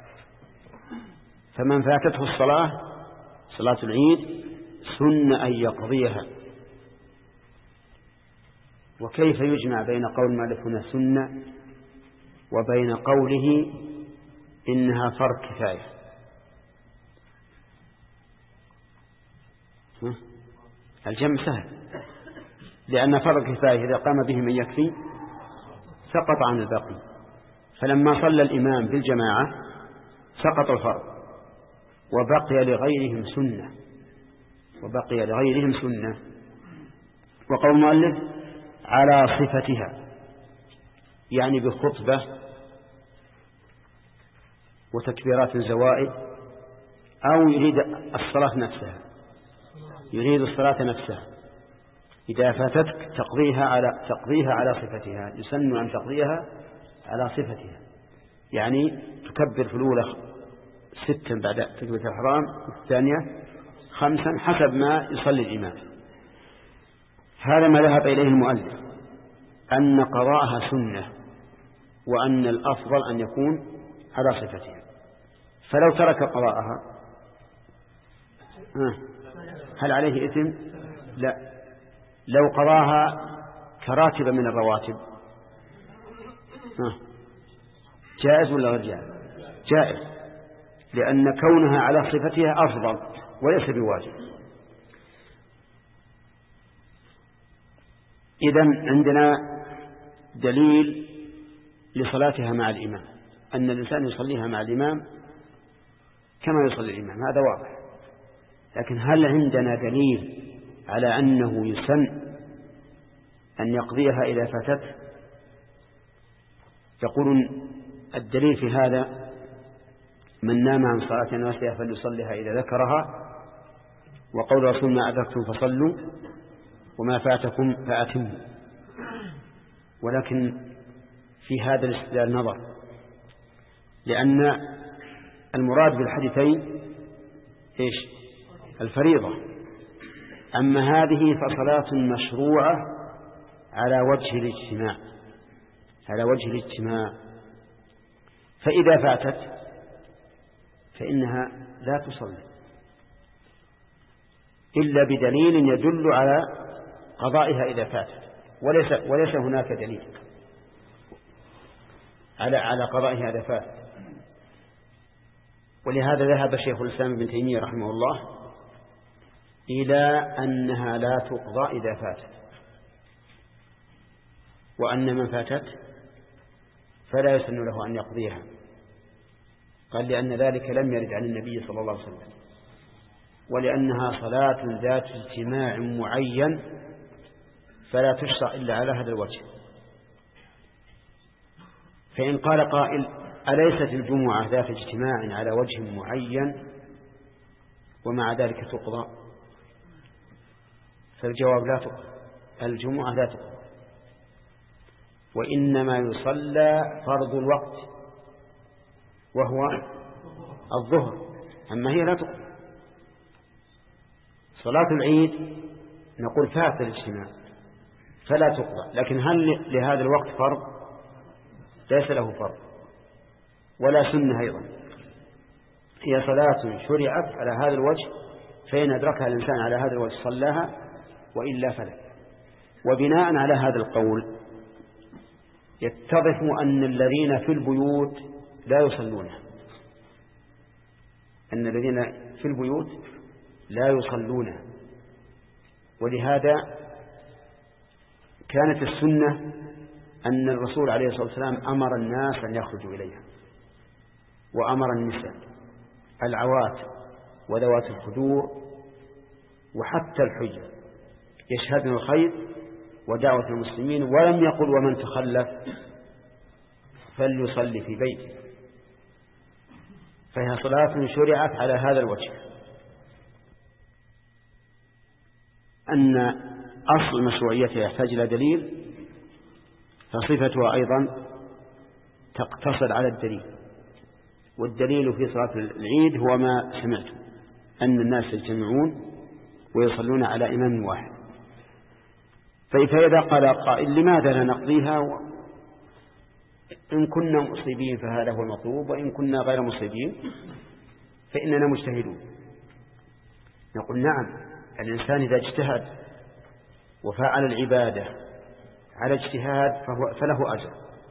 فمن فاتته الصلاة صلاة العيد سن أن يقضيها. وكيف يجمع بين قول مالك هنا سنة وبين قوله إنها فرض كفاية؟ الجمع سهل، لأن فرض الكفاية إذا قام به من يكفي سقط عن الباقي، فلما صلى الإمام بالجماعة سقط الفرض وبقي لغيرهم سنة وبقي لغيرهم سنة. وقول المؤلف على صفتها يعني بخطبة وتكبيرات الزوائد، أو يريد الصلاة نفسها يريد الصلاة نفسها إذا فاتتك تقضيها على تقضيها على صفتها، يسن أن تقضيها على صفتها، يعني تكبر في الأولى ستا بعد تكبيرة الإحرام، الثانية خمسا حسب ما يصلي الإمام. هذا ما ذهب إليه المؤلف، أن قضاءها سنة، وأن الأفضل أن يكون على صفتها. فلو ترك قضاءها هل عليه إثم؟ لا. لو قضاها كراتب من الرواتب جائز ولا غير جائز؟ جائز، لأن كونها على صفتها أفضل وليس بواجب. إذن عندنا دليل لصلاتها مع الإمام، أن الإنسان يصليها مع الإمام كما يصلي الإمام، هذا واضح. لكن هل عندنا دليل على أنه يسن أن يقضيها إذا فاتت؟ يقولون الدليل في هذا من نام عن صلاة ناسية فليصليها إذا ذكرها، وقول رسول ما أدركتم فصلوا وما فاتكم فأتموا. ولكن في هذا الاستدلال نظر، لأن المراد بالحديثين إيش؟ الفريضة. أما هذه فصلاة مشروعة على وجه الاجتماع على وجه الاجتماع فإذا فاتت فإنها لا تصلي إلا بدليل يدل على قضائها إذا فاتت، وليس, وليس هناك دليل على على قضائها إذا فاتت. ولهذا ذهب شيخ الإسلام ابن تيمية رحمه الله إلى أنها لا تقضى إذا فاتت، وأن من فاتت فلا يسن له أن يقضيها. قال لأن ذلك لم يرد عن النبي صلى الله عليه وسلم، ولأنها صلاة ذات اجتماع معين فلا تشرع إلا على هذا الوجه. فإن قال قائل أليست الجمعة ذات اجتماع على وجه معين ومع ذلك تقضى؟ فالجواب لا تقضى، الجمعة لا تقضى، وإنما يصلى فرض الوقت وهو الظهر، أما هي لا تقضى. صلاة العيد نقول فات الاجتماع فلا تقضى، لكن هل لهذا الوقت فرض؟ ليس له فرض ولا سنة أيضا، هي صلاة شرعت على هذا الوجه، فإن أدركها الإنسان على هذا الوجه صلاها وإلا فلا. وبناء على هذا القول يتضح أن الذين في البيوت لا يصلون أن الذين في البيوت لا يصلون ولهذا كانت السنة أن الرسول عليه الصلاة والسلام أمر الناس أن يخرجوا إليها، وأمر النساء العوات وذوات الخدور وحتى الحجة يشهدن الخير ودعوة المسلمين، ولم يقل ومن تخلف فليصلي في بيته. فهي صلاة شرعت على هذا الوجه، أن أصل مشروعيتها يحتاج إلى دليل، فصفتها أيضا تقتصر على الدليل، والدليل في صلاة العيد هو ما سمعت أن الناس يجتمعون ويصلون على إمام واحد. فإذا قال قائل لماذا لا نقضيها؟ إن كنا مصيبين فهذا هو المطلوب، وإن كنا غير مصيبين فإننا مجتهدون. نقول نعم، الإنسان إذا اجتهد وفعل العبادة على اجتهاد فهو فله أجر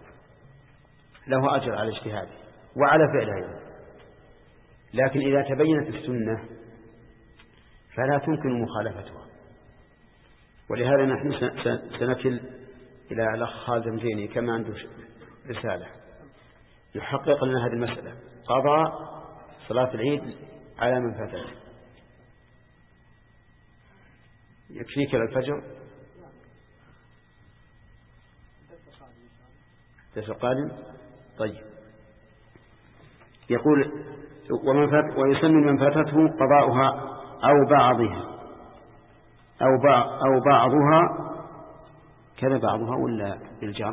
له أجر على اجتهاده وعلى فعلها. لكن إذا تبينت السنة فلا تمكن مخالفتها. ولهذا نحن سنكل إلى الأخ خازم زيني كما عنده رسالة يحقق لنا هذه المسألة، قضاء صلاة العيد على من فاتته. يكفيك الفجر درس القادم. طيب، يقول ومن فات ويسمى من فاتته قضاؤها أو بعضها أو بعض أو بعضها كذا بعضها ولا بالجر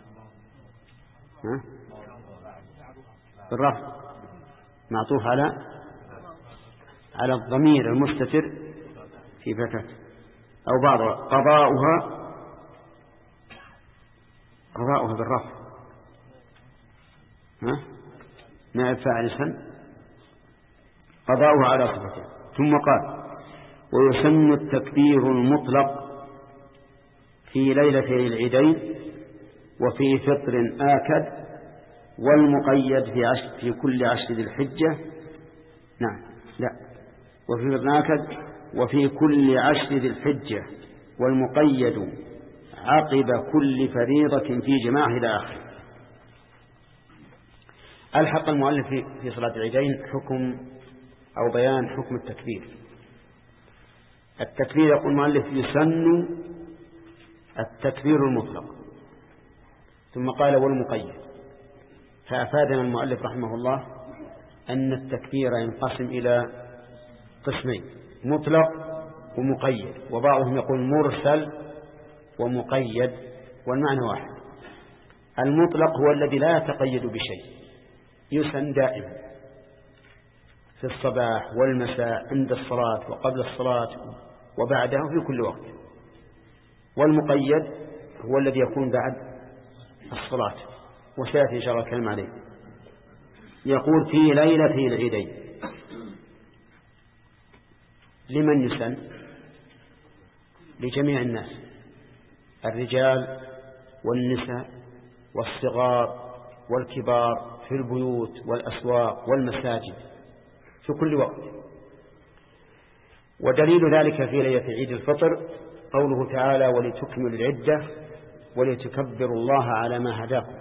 ها بالرفع معطوف على على الضمير المستتر في فاتته أو بعضها قضاؤها قضاؤها بالرفع ها نائب فاعل اسم قضاؤها على صفته. ثم قال ويسمى التكبير المطلق في ليلتي العيدين وفي فطر آكد والمقيد في عشر في كل عشر ذي الحجة. نعم لا وفي فطر آكد وفي كل عشر ذي الحجة والمقيد عقب كل فريضة في جماعة إلى آخر. ألحق المؤلف في صلاة العيدين حكم أو بيان حكم التكبير. التكبير يقول المؤلف يسن التكبير المطلق، ثم قال والمقيد، فأفادنا المؤلف رحمه الله أن التكبير ينقسم إلى قسمين مطلق ومقيد، وبعضهم يقول مرسل ومقيد والمعنى واحد. المطلق هو الذي لا يتقيد بشيء، يسن دائما في الصباح والمساء عند الصلاة وقبل الصلاة وبعدها في كل وقت. والمقيد هو الذي يكون بعد الصلاة وسيأتي إن شاء الله الكلام عليه. يقول في ليلة العيدين لمن يسن؟ لجميع الناس، الرجال والنساء والصغار والكبار في البيوت والأسواق والمساجد في كل وقت. ودليل ذلك في ليلة عيد الفطر قوله تعالى ولتكملوا العدة ولتكبروا الله على ما هداكم.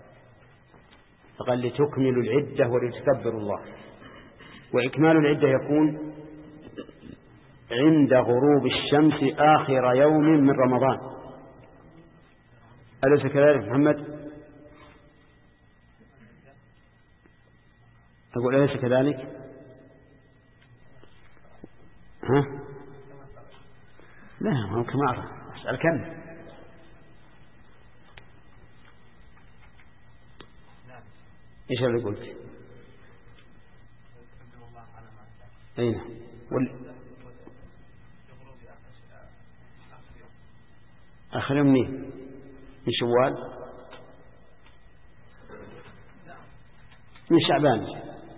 فقال لتكملوا العدة ولتكبروا الله، وإكمال العدة يكون عند غروب الشمس آخر يوم من رمضان. أليس كذلك محمد؟ أقول أليس كذلك؟ ها؟ لا هو كما أعرف أسأل كم إيش اللي قلت؟ أين؟ وال... آخر يوم منين؟ من شوال؟ من شعبان؟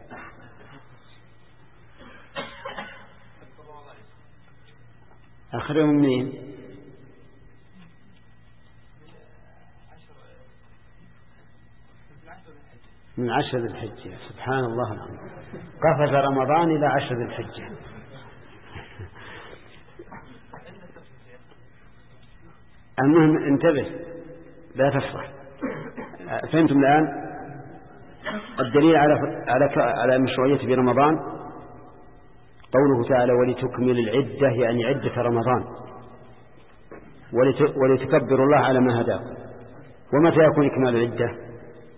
آخر يوم منين؟ من عشر ذي الحجة. سبحان الله العظيم، قفز رمضان إلى عشر ذي الحجة. المهم انتبه لا تفرح. فهمتم الآن الدليل على على على مشروعية في رمضان؟ قوله تعالى ولتكمل العدة يعني عدة رمضان ولتكبروا الله على ما هداكم. ومتى يكون إكمال العدة؟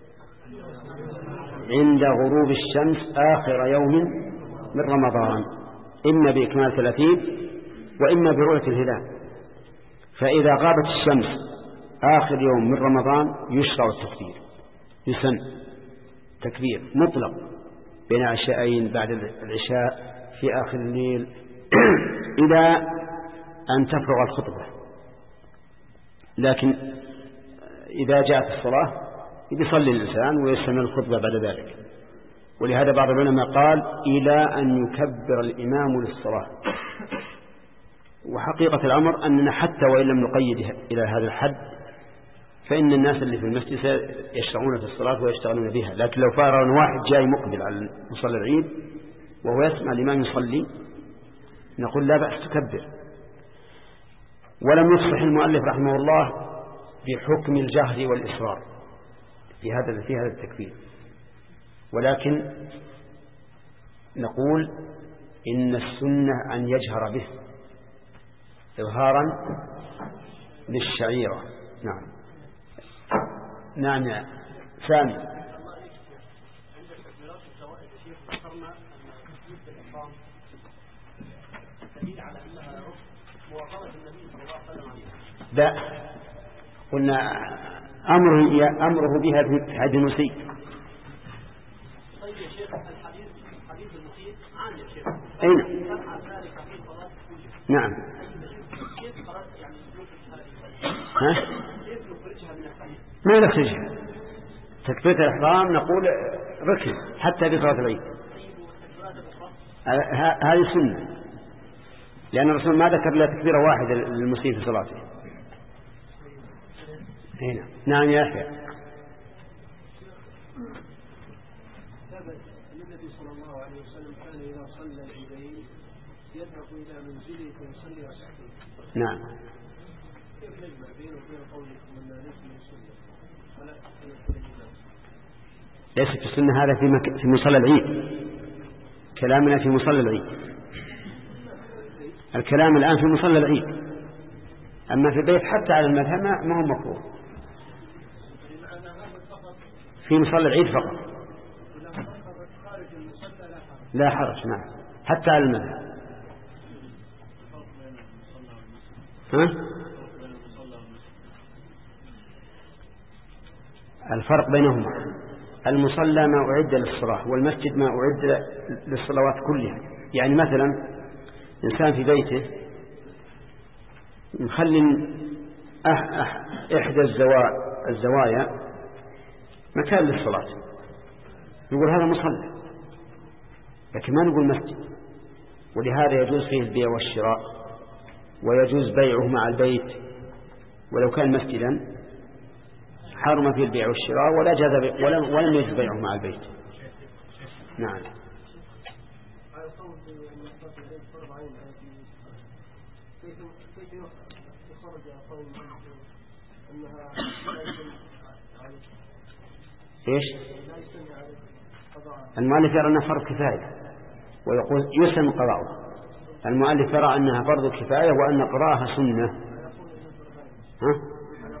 عند غروب الشمس آخر يوم من رمضان، إما بإكمال ثلاثين وإما برؤية الهلال. فإذا غابت الشمس آخر يوم من رمضان يشرع التكبير، يسن تكبير مطلق بين عشاءين بعد العشاء في آخر الليل إلى أن تفرغ الخطبة. لكن إذا جاءت الصلاة يصلي الإنسان ويستمر الخطبة بعد ذلك. ولهذا بعض العلماء قال إلى أن يكبر الإمام للصلاة. وحقيقة الأمر أننا حتى وإن لم نقيد إلى هذا الحد فإن الناس اللي في المسجد يشرعون في الصلاة ويشتغلون بها. لكن لو فارغ واحد جاي مقبل على مصلى العيد وهو يسمع الإمام يصلي نقول لا بأس تكبر. ولم يفصح المؤلف رحمه الله بحكم الجهر والإصرار في هذا في هذا التكبير، ولكن نقول إن السنة أن يجهر به إظهارا للشعيرة. نعم نعم يا سامي. لا قلنا أمره, أمره بها في حد المسيء. طيب يا شيخ الحديث حديث المسيء عام يا شيخ. أين؟ نعم. ها؟ ما نخرجها تكبيرة الإحرام نقول ركن حتى بصلاة العيد، هذه سنة، لأن الرسول ما ذكر لا تكبيرة واحدة للمسيء في صلاته. هنا. نعم يا أخي. ثبت أن النبي صلى الله عليه وسلم كان إذا صلى العيدين يذهب إلى منزله فيصلي ركعتين. نعم. كيف نجمع بينه وبين قولكم أن ليس من السنة ولا ليست السنة؟ هذا في مك... في مصلى العيد، كلامنا في مصلى العيد، الكلام الآن في مصلى العيد، أما في البيت حتى على المذهب ما هو مكروه، في مصلى العيد فقط لا حرج. نعم حتى على المذهب. ها؟ الفرق بينهما المصلى ما أعد للصلاة، والمسجد ما أعد للصلوات كلها. يعني مثلا إنسان في بيته مخلي أح أح إحدى الزوايا الزوايا مكان للصلاة، نقول هذا مصلى، لكن ما نقول مسجد. ولهذا يجوز فيه البيع والشراء، ويجوز بيعه مع البيت، ولو كان مسجدا حرم فيه البيع والشراء ولا جاز ولم ولم يجوز بيعه مع البيت. نعم. ايش؟ المؤلف يرى انها فرض كفايه ويقول يسن قضاؤه. المؤلف يرى انها فرض كفايه وان قضاءها سنه. ها؟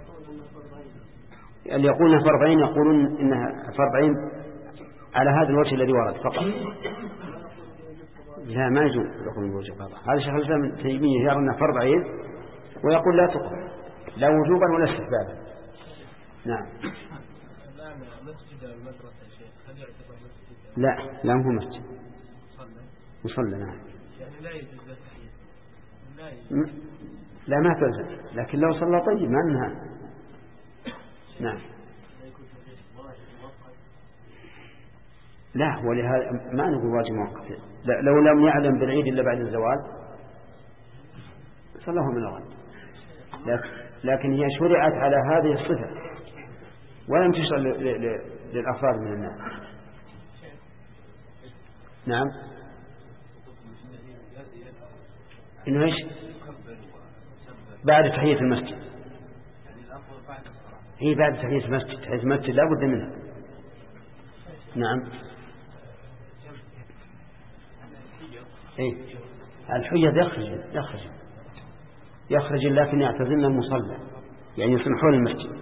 اللي يقولون فرضين يقولون انها فرضين على هذا الوجه الذي ورد فقط. لا ما يجوز يقول الوجه قضاء. هذا شيخ الاسلام ابن تيميه يرى انها فرض عين ويقول لا تقضى لا وجوبا ولا استحبابا. نعم. لا لا هو مسجد مصلى. نعم. لا ما تلزم، لكن لو صلى طيب ما منها. نعم. لا ولهذا ما نقول واجب مؤقت، لو لم يعلم بالعيد إلا بعد الزوال صلاه من الغد، لكن هي شرعت على هذه الصفة ولم تشرع للأفراد من الناس. نعم. إنه إيش؟ بعد تحية المسجد. هي بعد تحية المسجد، تحية المسجد لا بد منها. نعم. إيه الحجة يخرج يخرج يخرج لكن يعتزلنا المصلى، يعني يصلحون المسجد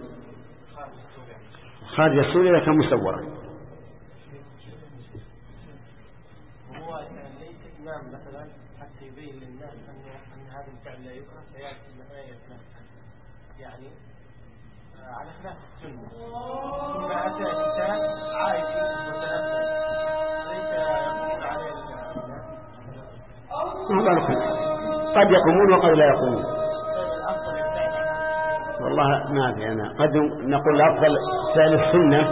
خارج السور إذا كان مسورا. هو ليس إمام مثلا حتى يبين للناس أن هذا الفعل لا يكره فيأتي الآية يعني على خلاف السنة، ثم أتى إنسان عايش متنفس ليس يقوم عليه الناس، قد يقومون وقد لا يقومون. والله ما أدري أنا، قد نقول أفضل فعل السنة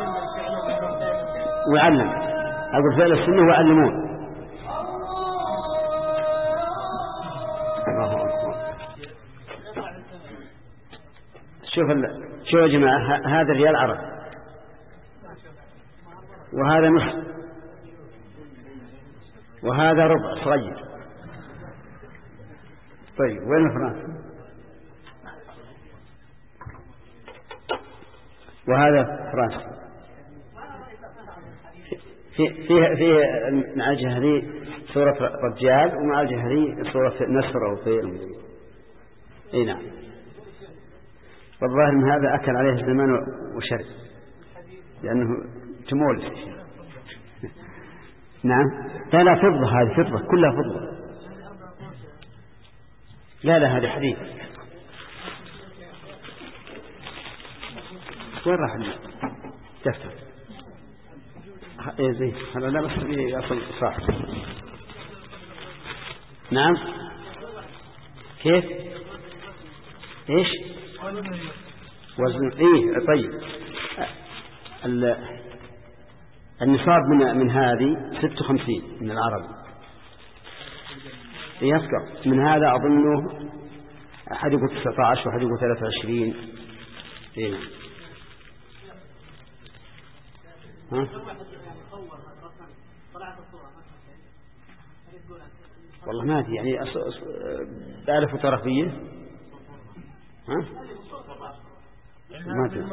ويعلم، أقول فعل السنة ويعلمون. شوف شوف يا جماعة، هذا ريال عرب وهذا نصف وهذا ربع صغير، طيب وين فرنسا؟ وهذا فرنسا. في في في مع الجهري سورة رجال ومع الجهري سورة نسر أو طير. اي نعم. والظاهر من هذا أكل عليه الزمان وشرب لأنه تمول. نعم. لا لا فضة، هذه فضة كلها فضة. لا لا هذا حديث. وين راح دفتر؟ ايه زين هذا لا بس يصل صاحب. نعم. كيف ايش وزن؟ ايه طيب. النصاب من من هذه ستة وخمسين من العرب يذكر. من هذا أظنه أحد يقول تسعة عشر وأحد يقول ثلاثة وعشرين. إيه. ها؟ والله ما أدري يعني ألف وطرفية. ها؟ ما أدري.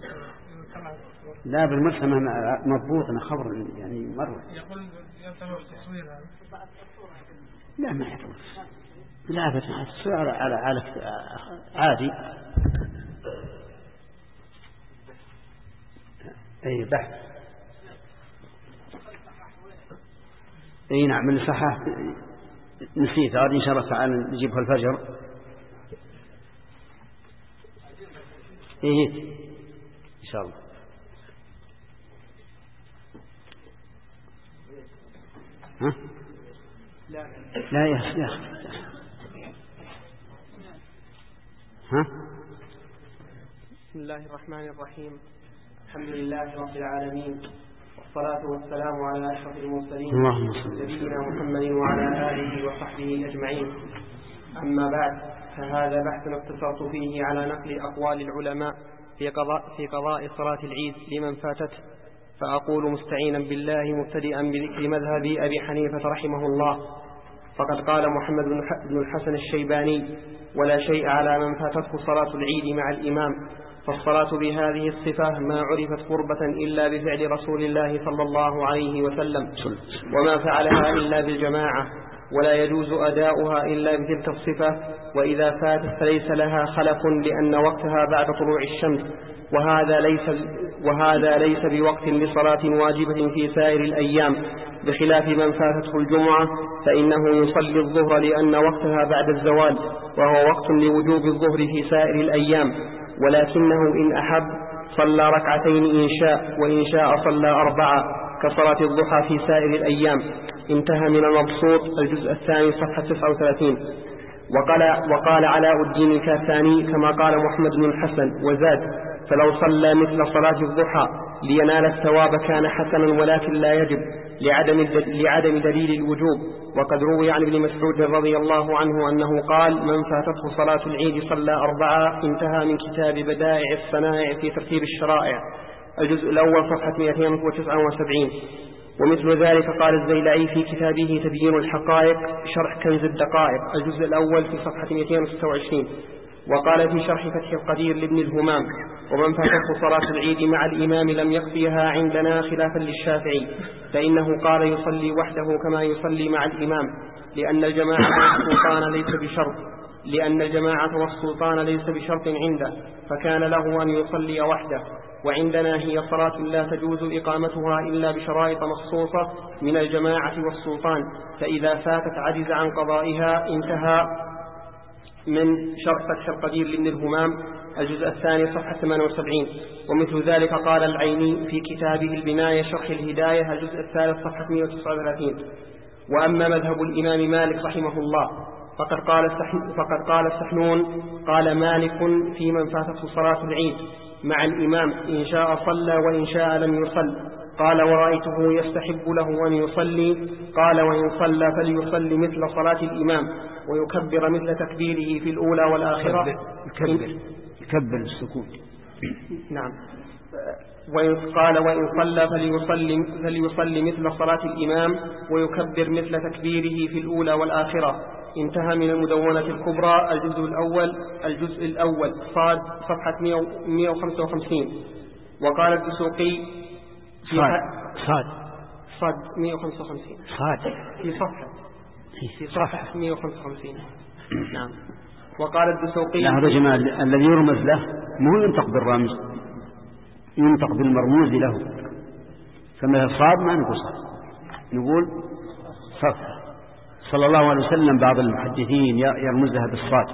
لا بالمرسى مضبوط أنا خبر يعني مرة. يقول ينتبه التصوير هذا. لا ما يحفظ. لا بس التصوير على على على عادي. أي بحث. أي نعم من الصحة نسيت هذه إن شاء الله تعالى نجيبها الفجر. إيه إن شاء الله. ها؟ لا يا أخي ها؟ بسم الله الرحمن الرحيم. الحمد لله رب العالمين، والصلاة والسلام على أشرف المرسلين نبينا محمد وعلى آله وصحبه أجمعين. أما بعد، فهذا بحث اقتصرت فيه على نقل أقوال العلماء في قضاء, في قضاء صلاة العيد لمن فاتته، فأقول مستعينا بالله مبتدئا بذكر مذهب أبي حنيفة رحمه الله. فقد قال محمد بن الحسن الشيباني: ولا شيء على من فاتته صلاة العيد مع الإمام، فالصلاة بهذه الصفة ما عرفت قربة إلا بفعل رسول الله صلى الله عليه وسلم، وما فعلها إلا بالجماعة، ولا يجوز أداؤها إلا بتلك الصفة، وإذا فاتت فليس لها خلف لأن وقتها بعد طلوع الشمس، وهذا ليس, وهذا ليس بوقت لصلاة واجبة في سائر الأيام، بخلاف من فاتته الجمعة فإنه يصلي الظهر لأن وقتها بعد الزوال، وهو وقت لوجوب الظهر في سائر الأيام، ولكنه إن أحب صلى ركعتين إن شاء، وإن شاء صلى أربعة كصلاة الضحى في سائر الأيام. انتهى من المبسوط الجزء الثاني صفحة تسعة وثلاثين. وقال, وقال علاء الدين الكاساني كما قال محمد بن الحسن وزاد: فلو صلى مثل صلاة الضحى لينال الثواب كان حسنا، ولكن لا يجب لعدم, لعدم دليل الوجوب. وقد روي عن ابن مسعود رضي الله عنه أنه قال: من فاتته صلاة العيد صلى أربعة. انتهى من كتاب بدائع الصنائع في ترتيب الشرائع الجزء الأول صفحة مئتين وتسعة وسبعين. ومثل ذلك قال الزيلعي في كتابه تبيين الحقائق شرح كنز الدقائق الجزء الأول في صفحة مئتين وستة وعشرين. وقال في شرح فتح القدير لابن الهمام: ومن فاتته صلاة العيد مع الإمام لم يقضيها عندنا خلافا للشافعي، فإنه قال يصلي وحده كما يصلي مع الإمام، لأن الجماعة والسلطان ليس بشرط لأن الجماعة والسلطان ليس بشرط عنده، فكان له أن يصلي وحده. وعندنا هي صلاة لا تجوز إقامتها إلا بشرائط مخصوصة من الجماعة والسلطان، فإذا فاتت عجز عن قضائها. انتهى من شرح فتح القدير لابن الهمام الجزء الثاني صفحة ثمانية وسبعين. ومثل ذلك قال العيني في كتابه البناية شرح الهداية الجزء الثالث صفحة مئة وتسعة وثلاثين. وأما مذهب الإمام مالك رحمه الله فقد قال فقد قال السحنون: قال مالك في من فاتته صلاة العيد مع الإمام إن شاء صلى وإن شاء لم يصل. قال: ورأيته يستحب له أن يصلي. قال: وإن صلى فليصلي مثل صلاة الإمام ويكبر مثل تكبيره في الأولى والآخرة. يكبر يكبر السكون. نعم. وإن قال: وإن صلى فليصلي, فليصلي مثل صلاة الإمام ويكبر مثل تكبيره في الأولى والآخرة. انتهى من المدونة الكبرى الجزء الأول الجزء الأول صاد صفحة مئة وخمسة وخمسين. وقال الدسوقي في صاد صاد صاد مئة وخمسة وخمسين صاد في صفحة في صفحة مئة وخمسة وخمسين. نعم. وقال الدسوقي لا هذا جمال الذي يرمز له مو ينطق بالرمز، ينطق بالمرموز له. فمثل صاد ما نقول صاد، نقول صفحة. صلى الله عليه وسلم بعض المحدثين يرمزها بالصاد،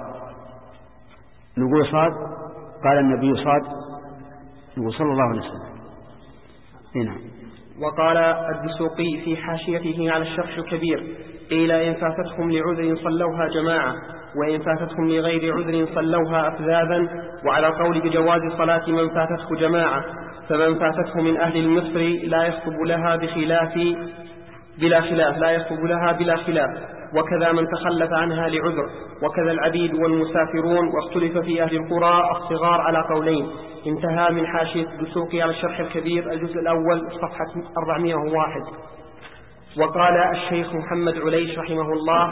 نقول صاد. قال النبي صاد، نقول صلى الله عليه وسلم. هنا. وقال الدسوقي في حاشيته على الشرح الكبير قيل إن فاتتهم لعذر صلوها جماعة، وإن فاتتهم لغير عذر صلوها أفذاذا، وعلى قول بجواز صلاة من فاتته جماعة، فمن فاتته من أهل المصر لا يخطب لها بخلاف بلا خلاف لا يخطب لها بلا خلاف، وكذا من تخلف عنها لعذر، وكذا العبيد والمسافرون، واختلف في أهل القرى الصغار على قولين. انتهى من حاشية الدسوقي على الشرح الكبير الجزء الأول صفحة أربعمائة وواحد. وقال الشيخ محمد عليش رحمه الله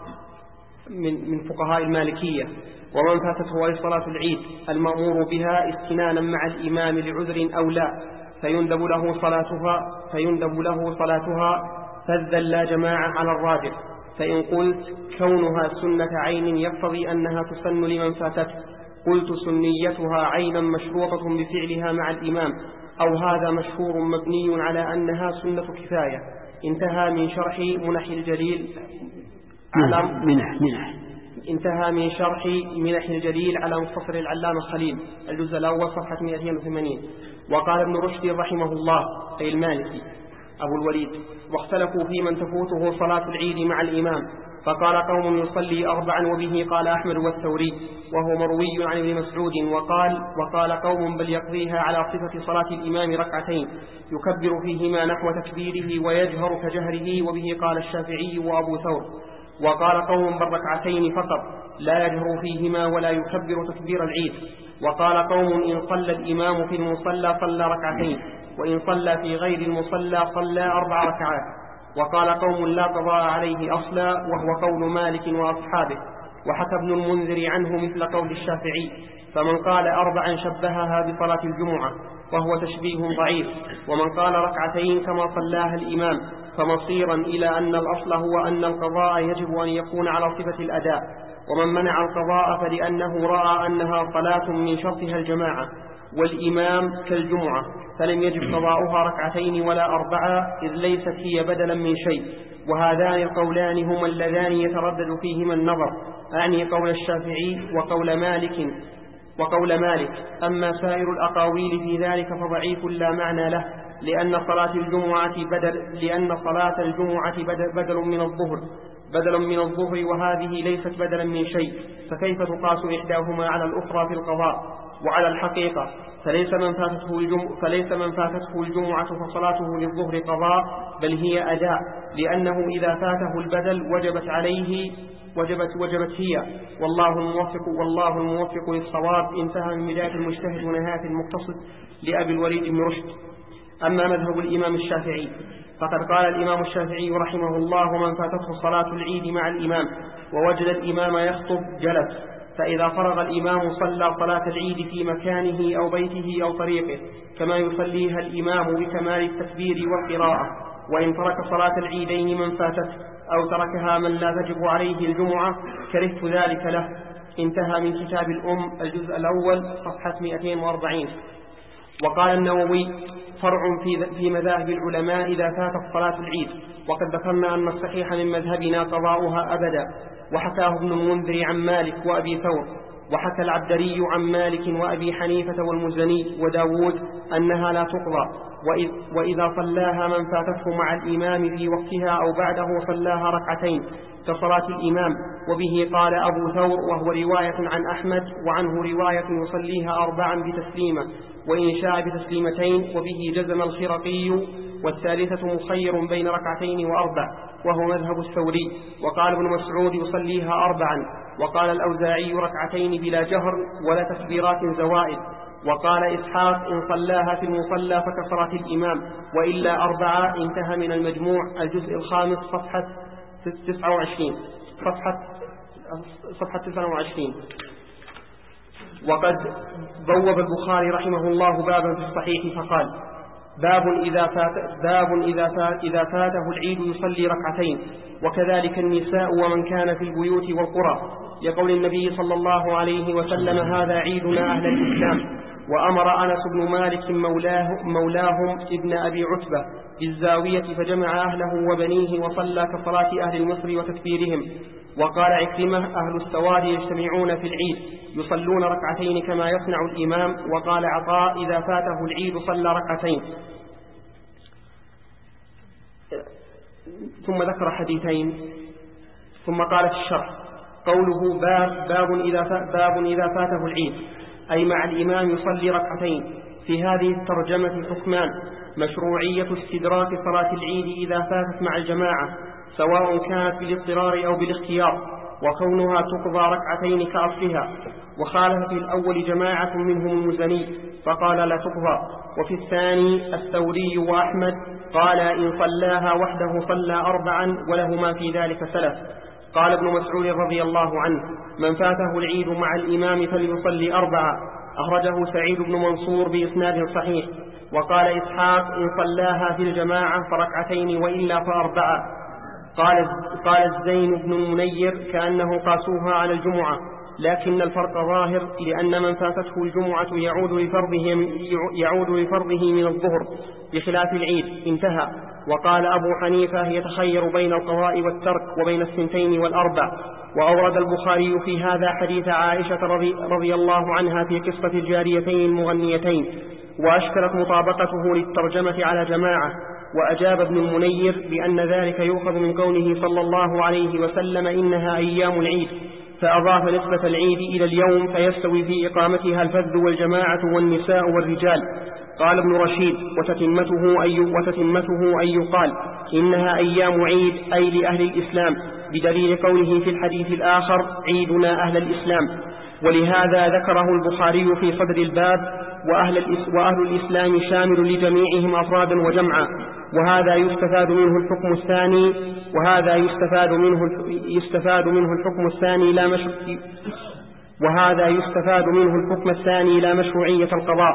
من, من فقهاء المالكية: ومن فاتته أي صلاة العيد المأمور بها استنانا مع الإمام لعذر أو لا فيندب له صلاتها فيندب له صلاتها فذا لا جماعة على الراجح. فإن قلت كونها سنة عين يقتضي أنها تسن لمن فاتته، قلت سنيتها عينا مشروطة بفعلها مع الإمام، أو هذا مشهور مبني على أنها سنة كفاية. انتهى من شرح منح الجليل على منح منح انتهى من شرح منح الجليل على مختصر العلامة خليل الجزء الأول صفحة مئتين وثمانين. وقال ابن رشد رحمه الله أي المالكي أبو الوليد: واختلفوا في من تفوته صلاة العيد مع الإمام، فقال قوم يصلي أربعا، وبه قال أحمد والثوري، وهو مروي عن ابن مسعود. وقال وقال قوم بل يقضيها على صفة صلاة الإمام ركعتين يكبر فيهما نحو تكبيره ويجهر كجهره، وبه قال الشافعي وأبو ثور. وقال قوم بل ركعتين فقط لا يجهر فيهما ولا يكبر تكبير العيد. وقال قوم إن صلى الإمام في المصلى صلى ركعتين، وإن صلى في غير المصلى صلى أربع ركعات. وقال قوم لا قضاء عليه أصلا، وهو قول مالك وأصحابه. وحكى ابن المنذر عنه مثل قول الشافعي. فمن قال أربعا شبهها بصلاة الجمعة، وهو تشبيه ضعيف. ومن قال ركعتين كما صلاها الإمام، فمصيرا إلى أن الأصل هو أن القضاء يجب أن يكون على صفة الأداء. ومن منع القضاء فلأنه رأى أنها صلاة من شرطها الجماعة، والإمام كالجمعة، فلم يجب قضاؤها ركعتين ولا أربعة، إذ ليست هي بدلا من شيء. وهذان القولان هما اللذان يتردد فيهما النظر، أعني قول الشافعي وقول مالك وقول مالك. أما سائر الأقاويل في ذلك فضعيف لا معنى له، لأن صلاة الجمعة بدل لأن صلاة الجمعة بدل, بدل من الظهر بدل من الظهر وهذه ليست بدلا من شيء، فكيف تقاس إحداهما على الأخرى في القضاء؟ وعلى الحقيقة فليس من فاتته الجمعة, فليس من فاتته الجمعة فصلاته للظهر قضاء، بل هي أداء، لأنه إذا فاته البدل وجبت عليه وجبت وجبت هي، والله الموفق والله الموفق للصواب. انتهى من بداية المجتهد ونهاية المقتصد لأبي الوليد بن رشد. أما مذهب الإمام الشافعي فقد قال الإمام الشافعي رحمه الله: ومن فاتته صلاة العيد مع الإمام ووجد الإمام يخطب جلس، فإذا فرغ الإمام صلى صلاة العيد في مكانه أو بيته أو طريقه كما يصليها الإمام بكمال التكبير والقراءة. وإن ترك صلاة العيدين من فاتته أو تركها من لا تجب عليه الجمعة كرهت ذلك له. انتهى من كتاب الأم الجزء الأول صفحة مئتين وأربعين. وقال النووي: فرع في في مذاهب العلماء إذا فاتت صلاة العيد، وقد ذكرنا أن الصحيح من مذهبنا قضاؤها أبدا. وحكاه ابن المنذر عن مالك وأبي ثور، وحكى العبدري عن مالك وأبي حنيفة والمزني وداود أنها لا تقضى، وإذا صلاها من فاتته مع الإمام في وقتها أو بعده صلاها ركعتين كصلاة الإمام. وبه قال أبو ثور، وهو رواية عن أحمد، وعنه رواية يصليها أربعا بتسليمة، وإن شاء بتسليمتين. وبه جزم الخرقي، والثالثة مخير بين ركعتين وأربع، وهو مذهب الثوري. وقال ابن مسعود يصليها أربعا، وقال الأوزاعي ركعتين بلا جهر ولا تكبيرات زوائد. وقال إسحاق إن صلاها في المصلى فكصلاة الإمام، وإلا أربعة. انتهى من المجموع الجزء الخامس صفحة تسعة وعشرين صفحة صفحة تسعة وعشرين. وقد بوب البخاري رحمه الله بابا في الصحيح فقال: باب إذا فات باب إذا فات إذا فاته العيد يصلي ركعتين، وكذلك النساء ومن كان في البيوت والقرى، لقول النبي صلى الله عليه وسلم: هذا عيدنا أهل الإسلام. وأمر أنس بن مالك مولاه مولاهم ابن أبي عتبة بالزاوية فجمع أهله وبنيه وصلى كصلاة أهل مصر وتكبيرهم. وقال عكرمة: أهل السواد يجتمعون في العيد يصلون ركعتين كما يصنع الإمام. وقال عطاء: إذا فاته العيد صلى ركعتين. ثم ذكر حديثين ثم قال في الشرح: قوله باب, باب, إذا باب إذا فاته العيد أي مع الإمام يصلي ركعتين. في هذه الترجمة حكمان: مشروعية استدراك صلاة العيد إذا فاتت مع الجماعة سواء كانت بالاضطرار أو بالاختيار، وكونها تقضى ركعتين كأصلها. وخالف في الأول جماعة منهم المزني فقال لا تقضى. وفي الثاني الثوري وأحمد قال إن صلاها وحده صلى أربعا ولهما في ذلك سلف. قال ابن مسعود رضي الله عنه: من فاته العيد مع الإمام فليصلي أربعة. أخرجه سعيد بن منصور بإسناد صحيح. وقال إسحاق: إن صلاها في الجماعة فركعتين وإلا فأربعة. قال قال الزين بن المنير: كأنه قاسوها على الجمعة، لكن الفرق ظاهر، لأن من فاتته الجمعة يعود لفرضه, يعود لفرضه من الظهر بخلاف العيد. انتهى. وقال أبو حنيفة: يتخير بين القضاء والترك وبين الثنتين والأربع. وأورد البخاري في هذا حديث عائشة رضي, رضي الله عنها في قصة الجاريتين المغنيتين، وأشكلت مطابقته للترجمة على جماعة. وأجاب ابن المنير بأن ذلك يؤخذ من قوله صلى الله عليه وسلم: إنها أيام العيد، فأضاف نسبة العيد إلى اليوم، فيستوي في إقامتها الفذ والجماعة والنساء والرجال. قال ابن رشيد: وتتمته أي, وتتمته أن يقال إنها أيام عيد أي لأهل الإسلام، بدليل قوله في الحديث الآخر: عيدنا أهل الإسلام. ولهذا ذكره البخاري في صدر الباب: وأهل, وأهل الإسلام شامل لجميعهم أفرادا وجمعا. وهذا يستفاد منه الحكم الثاني وهذا يستفاد منه يستفاد منه الحكم الثاني لا مش وهذا يستفاد منه الحكم الثاني لا مشروعية القضاء.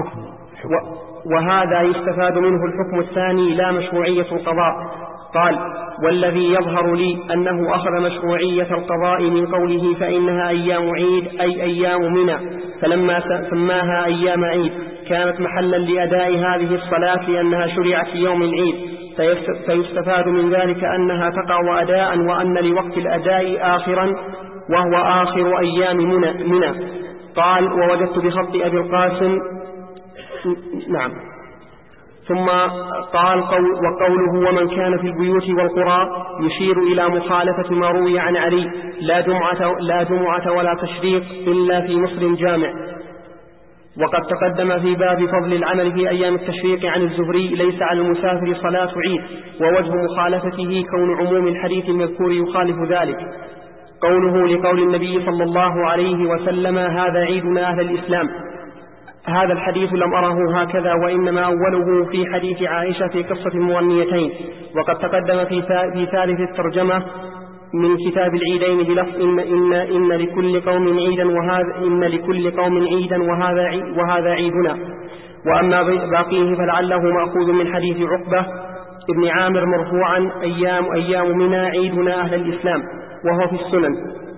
وهذا يستفاد منه الحكم الثاني لا مشروعية القضاء. قال: والذي يظهر لي أنه أخذ مشروعية القضاء من قوله فإنها أيام عيد أي أيام منى، فلما سماها أيام عيد كانت محلا لأداء هذه الصلاة لأنها شرعت في يوم العيد، فيستفاد من ذلك أنها تقع أداء، وأن لوقت الأداء آخرا وهو آخر أيام منى. قال: ووجدت بخط أبي القاسم. نعم. ثم قال: قول وقوله ومن كان في البيوت والقرى يشير إلى مخالفة ما روي عن علي: لا جمعة, لا جمعة ولا تشريق إلا في مصر جامع. وقد تقدم في باب فضل العمل في أيام التشريق عن الزهري: ليس على المسافر صلاة عيد. ووجه مخالفته كون عموم الحديث المذكور يخالف ذلك. قوله لقول النبي صلى الله عليه وسلم: هذا عيدنا أهل الإسلام. هذا الحديث لم أره هكذا، وإنما أوله في حديث عائشة في قصة المغنيتين. وقد تقدم في في ثالث الترجمة من كتاب العيدين بلفظ إن, إن, إن لكل قوم عيدا وهذا إن لكل قوم عيدا وهذا وهذا عيدنا. وأما باقيه فلعله مأخوذ من حديث عقبة ابن عامر مرفوعا: أيام أيام منى عيدنا أهل الإسلام، وهو في السنن.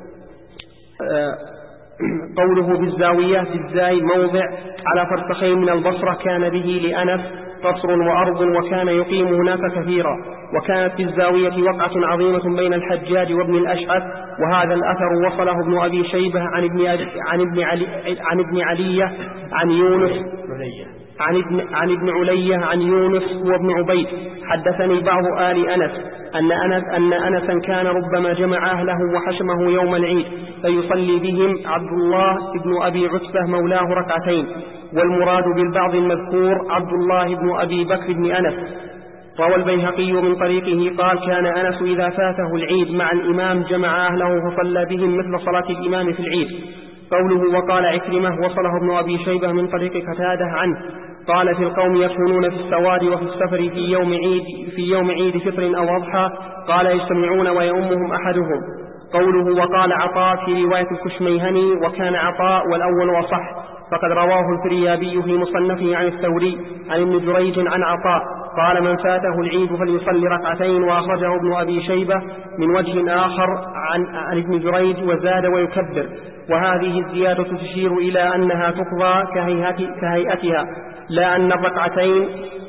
قوله بالزاوية بالزاي موضع على فرسخين من البصرة كان به لأنس قصر وأرض، وكان يقيم هناك كثيرا. وكانت في الزاوية وقعة عظيمة بين الحجاج وابن الأشعث. وهذا الأثر وصله ابن أبي شيبة عن ابن عن ابن علي عن ابن علية عن يونس عن ابن عن ابن علية عن يونس وابن عبيد. حدثني بعض آل أنس أن أنس أن أنسا كان ربما جمع أهله وحشمه يوم العيد فيصلي بهم عبد الله بن أبي عتبة مولاه ركعتين. والمراد بالبعض المذكور عبد الله بن أبي بكر بن أنس. روى البيهقي من طريقه قال: كان أنس إذا فاته العيد مع الإمام جمع أهله فصلى بهم مثل صلاة الإمام في العيد. قوله وقال عكرمة وصله ابن أبي شيبة من طريق قتادة عنه قال: في القوم يكونون في السواد وفي السفر في يوم عيد في يوم عيد فطر أو أضحى. قال: يجتمعون ويؤمهم أحدهم. قوله وقال عطاء في رواية الكشميهني وكان عطاء والأول وصح، فقد رواه الفريابي في مصنفه عن الثوري عن ابن جريج عن عطاء قال من فاته العيد فليصلي ركعتين، وأخرجه ابن أبي شيبة من وجه آخر عن, عن ابن جريج وزاد ويكبر. وهذه الزيادة تشير إلى أنها تقضى كهيئتها لا أن الركعتين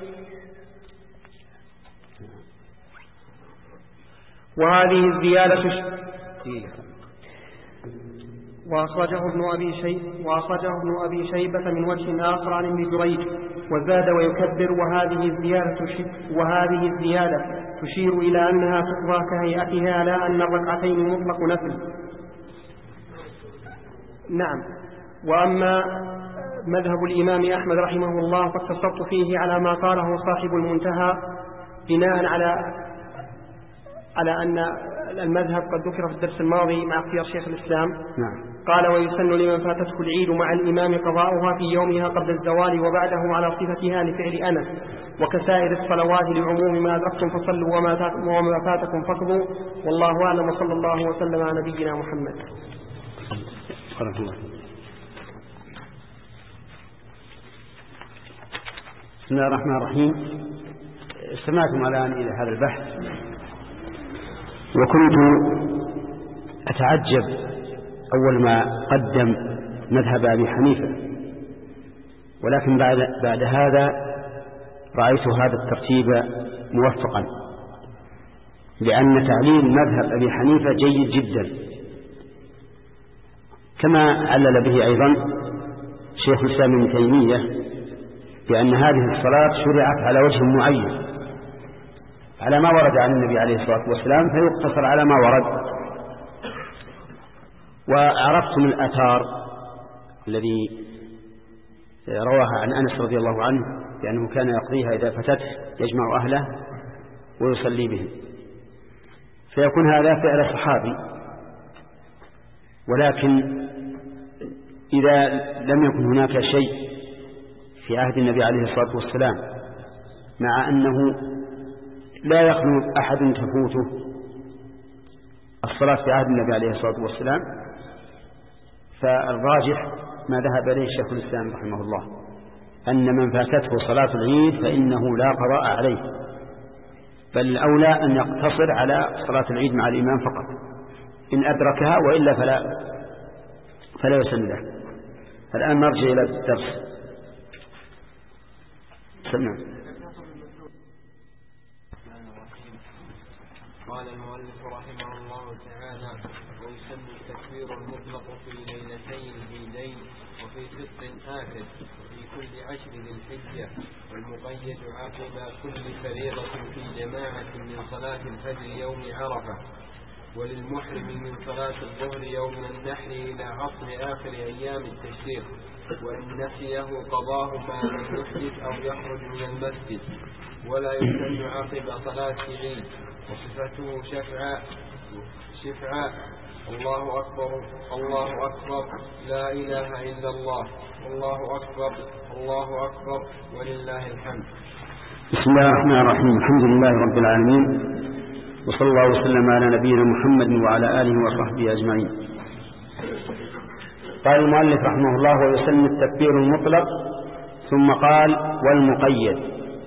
وهذه الزيادة وأخرجه ابن أبي شيبة وأخرجه ابن أبي شيبة من وجه آخر عن ابن جريج وزاد ويكبر. وهذه الزيادة وهذه الزيادة تشير إلى أنها تقضى كهيئتها لا أن الركعتين مطلق نفل. نعم. وأما مذهب الإمام أحمد رحمه الله فاقتصرت فيه على ما قاله صاحب المنتهى بناء على على أن المذهب قد ذكر في الدرس الماضي مع اختيار شيخ الإسلام. نعم. قال ويسن لمن فاتته العيد مع الإمام قضاؤها في يومها قبل الزوال وبعده على صفتها لفعل أنس، وكسائر الصلوات لعموم ما أدركتم فصلوا وما فاتكم فقضوا، والله أعلم وصلى الله وسلم على نبينا محمد. بسم الله الرحمن الرحيم. استمعتم الآن إلى هذا البحث، وكنت أتعجب أول ما قدم مذهب أبي حنيفة، ولكن بعد, بعد هذا رأيت هذا الترتيب موفقا، لأن تعليل مذهب أبي حنيفة جيد جدا، كما علل به أيضا شيخ الإسلام ابن تيمية بأن هذه الصلاة شرعت على وجه معين على ما ورد عن النبي عليه الصلاة والسلام، فيقتصر على ما ورد. وعرفتم الآثار الذي رواها عن أنس رضي الله عنه بأنه كان يقضيها إذا فتته يجمع أهله ويصلي بهم، فيكون هذا فعل صحابي. ولكن إذا لم يكن هناك شيء في عهد النبي عليه الصلاة والسلام، مع أنه لا يخلو أحد تفوته الصلاة في عهد النبي عليه الصلاة والسلام، فالراجح ما ذهب إليه شيخ الإسلام رحمه الله أن من فاتته صلاة العيد فإنه لا قضاء عليه، بل الأولى أن يقتصر على صلاة العيد مع الإمام فقط إن أدركها، وإلا فلا فلا يسن له. الآن نرجع إلى الدرس. سمع. قال المؤلف رحمه الله تعالى: ويسن التكبير المطلق في ليلتين العيدين وفي فطر آخر في كل عشر ذي الحجة، والمقيد عقب كل فريضة في جماعة من صلاة الفجر يوم عرفة، وللمحرم من صلاة الظهر يوم النحر إلى عصر آخر أيام التشريق، وإن نسيه قضاه ما لم يحدث أو يخرج من المسجد، ولا يسن عقب صلاة عيد. وصفته شفعاء شفعاء الله أكبر الله أكبر لا إله إلا الله الله أكبر الله أكبر ولله الحمد. بسم الله الرحمن الرحيم. الحمد لله رب العالمين، وصلى الله وسلم على نبينا محمد وعلى آله وصحبه أجمعين. قال المؤلف رحمه الله: ويسن التكبير المطلق، ثم قال: والمقيد.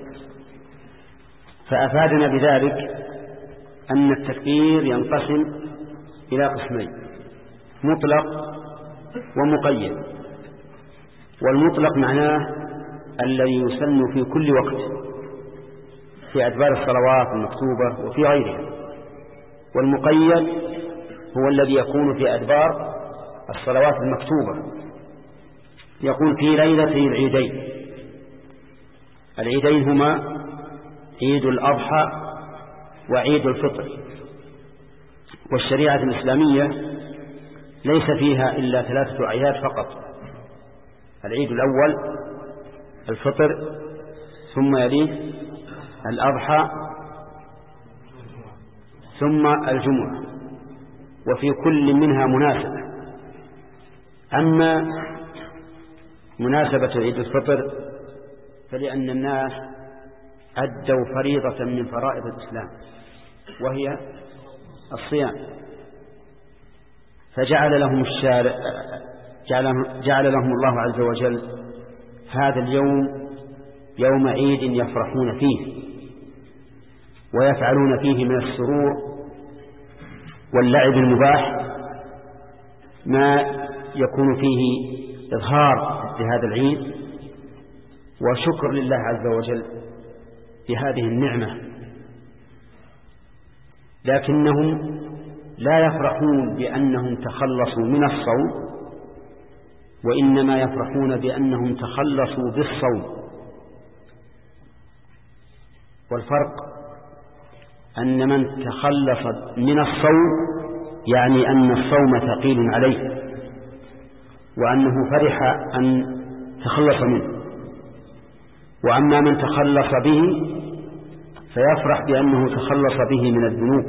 فأفادنا بذلك أن التكبير ينقسم إلى قسمين: مطلق ومقيد. والمطلق معناه الذي يسن في كل وقت في أدبار الصلوات المكتوبة وفي غيرها، والمقيد هو الذي يكون في أدبار الصلوات المكتوبة، يكون في ليلتي العيدين. العيدين هما عيد الأضحى وعيد الفطر، والشريعة الإسلامية ليس فيها إلا ثلاثة أعياد فقط: العيد الأول الفطر، ثم يليه الأضحى، ثم الجمعة، وفي كل منها مناسبة. أما مناسبة عيد الفطر فلأن الناس أدوا فريضة من فرائض الإسلام وهي الصيام، فجعل لهم الشارع جعل, جعل لهم الله عز وجل هذا اليوم يوم عيد يفرحون فيه ويفعلون فيه من السرور واللعب المباح ما يكون فيه إظهار لهذا العيد وشكر لله عز وجل بهذه النعمة. لكنهم لا يفرحون بأنهم تخلصوا من الصوم، وإنما يفرحون بأنهم تخلصوا بالصوم. والفرق أن من تخلص من الصوم يعني أن الصوم ثقيل عليه وأنه فرح أن تخلص منه، وأما من تخلص به فيفرح بأنه تخلص به من الذنوب،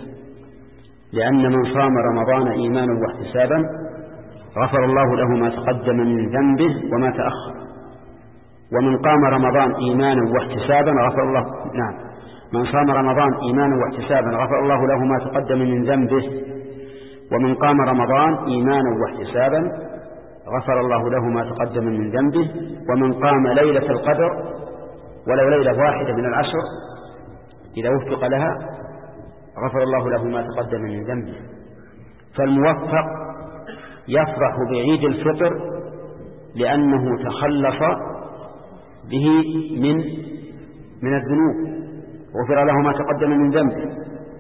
لأن من صام رمضان إيمانا واحتسابا غفر الله له ما تقدم من ذنبه وما تأخر، ومن قام رمضان إيمانا واحتسابا غفر الله نعم من صام رمضان إيمانا واحتسابا غفر الله له ما تقدم من ذنبه، ومن قام رمضان إيمانا واحتسابا غفر الله له ما تقدم من ذنبه، ومن قام ليلة القدر ولو ليلة واحدة من العشر إذا وفق لها غفر الله له ما تقدم من ذنبه. فالموفق يفرح بعيد الفطر لأنه تخلص به من من الذنوب غفر له ما تقدم من ذنبه،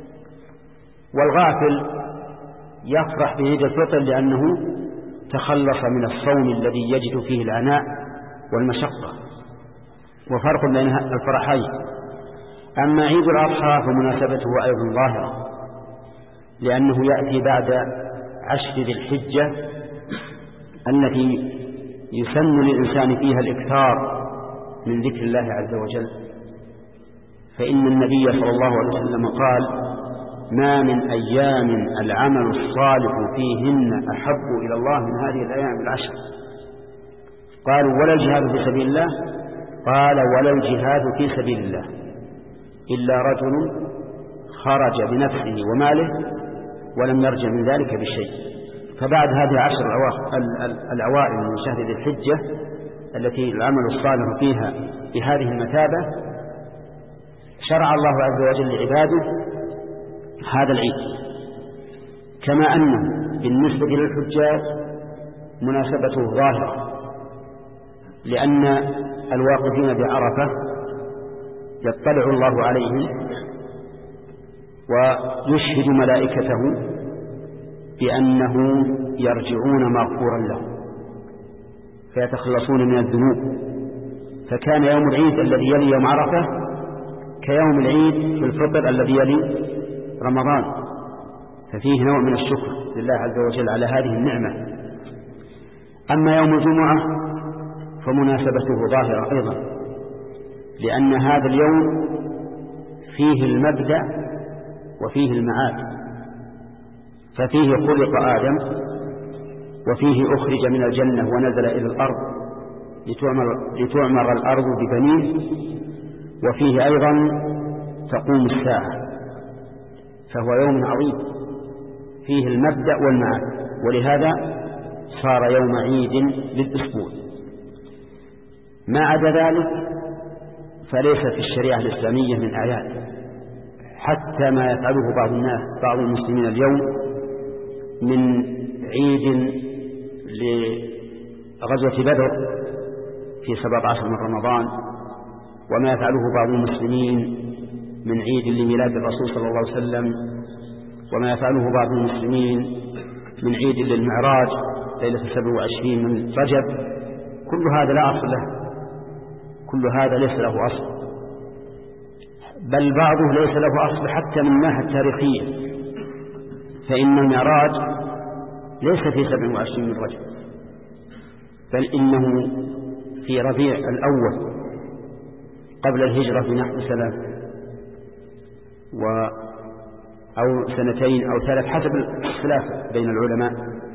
والغافل يفرح بعيد الفطر لأنه تخلص من الصوم الذي يجد فيه العناء والمشقة، وفرق بين الفرحين. أما عيد الأضحى فمناسبته أيضا ظاهرة، لأنه يأتي بعد عشر ذي الحجة التي يسن للإنسان فيها الإكثار من ذكر الله عز وجل، فإن النبي صلى الله عليه وسلم قال: ما من أيام العمل الصالح فيهن أحب إلى الله من هذه الأيام العشر. قالوا: ولا الجهاد في سبيل الله؟ قال: ولا الجهاد في سبيل الله إلا رجل خرج بنفسه وماله ولم يرجع من ذلك بشيء. فبعد هذه عشر الأوائل من شهر ذي الحجة التي العمل الصالح فيها بهذه المثابة شرع الله عز وجل لعباده هذا العيد، كما أنه بالنسبة للحجاج مناسبته ظاهرة، لأن الواقفين بعرفة يطلع الله عليهم ويشهد ملائكته بأنه يرجعون مغفورا لهم فيتخلصون من الذنوب. فكان يوم العيد الذي يلي يوم عرفة كيوم العيد في الفطر الذي يلي رمضان، ففيه نوع من الشكر لله عز وجل على هذه النعمة. أما يوم الجمعة فمناسبته ظاهرة أيضا، لأن هذا اليوم فيه المبدأ وفيه المعاد، ففيه خلق آدم وفيه أخرج من الجنة ونزل إلى الأرض لتعمر, لتعمر الأرض ببنيه، وفيه أيضا تقوم الساعة، فهو يوم عظيم فيه المبدأ والمعاد، ولهذا صار يوم عيد للأسبوع. ما عدا ذلك فليس في الشريعة الإسلامية من أعياد، حتى ما يفعله بعض الناس بعض المسلمين اليوم من عيد لغزوة بدر في سبعة عشر من رمضان، وما يفعله بعض المسلمين من عيد لميلاد الرسول صلى الله عليه وسلم، وما يفعله بعض المسلمين من عيد للمعراج ليلة سبع وعشرين من رجب. كل هذا لا أصل له، كل هذا ليس له أصل، بل بعضه ليس له أصل حتى من الناحية التاريخية، فإن المعراج ليس في سبع وعشرين من رجب، بل إنه في ربيع الأول قبل الهجرة بنحو سنة و أو سنتين أو ثلاث حسب الاختلاف بين العلماء.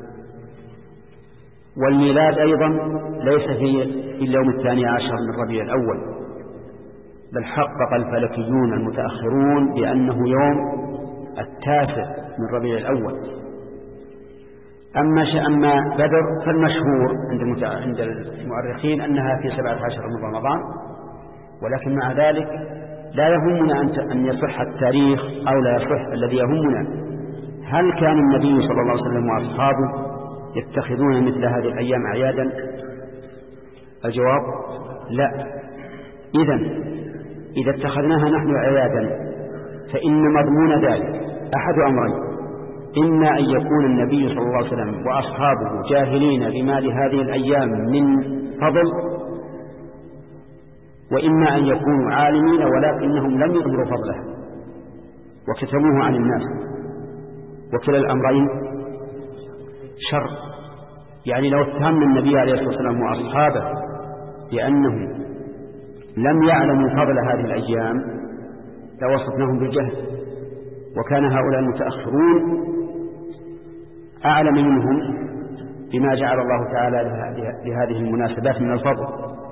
والميلاد أيضا ليس في اليوم الثاني عشر من ربيع الأول، بل حقق الفلكيون المتأخرون بأنه يوم التاسع من ربيع الأول. أما أما بدر فالمشهور عند عند المؤرخين أنها في سبعة عشر من رمضان، ولكن مع ذلك لا يهمنا أن يصح التاريخ أو لا يصح. الذي يهمنا هل كان النبي صلى الله عليه وسلم وأصحابه يتخذون مثل هذه الأيام أعيادا؟ الجواب لا. إذن إذا اتخذناها نحن أعيادا فإن مضمون ذلك أحد أمرين: إما أن يكون النبي صلى الله عليه وسلم وأصحابه جاهلين بما لهذه الأيام من فضل، وإما أن يكونوا عالمين ولكنهم لم يظهروا فضله وكتموه عن الناس، وكلا الأمرين شر. يعني لو اتهمنا النبي عليه الصلاة والسلام وأصحابه بأنهم لم يعلموا فضل هذه الأيام لوصفناهم بالجهل، وكان هؤلاء المتأخرون أعلم منهم بما جعل الله تعالى لهذه المناسبات من الفضل.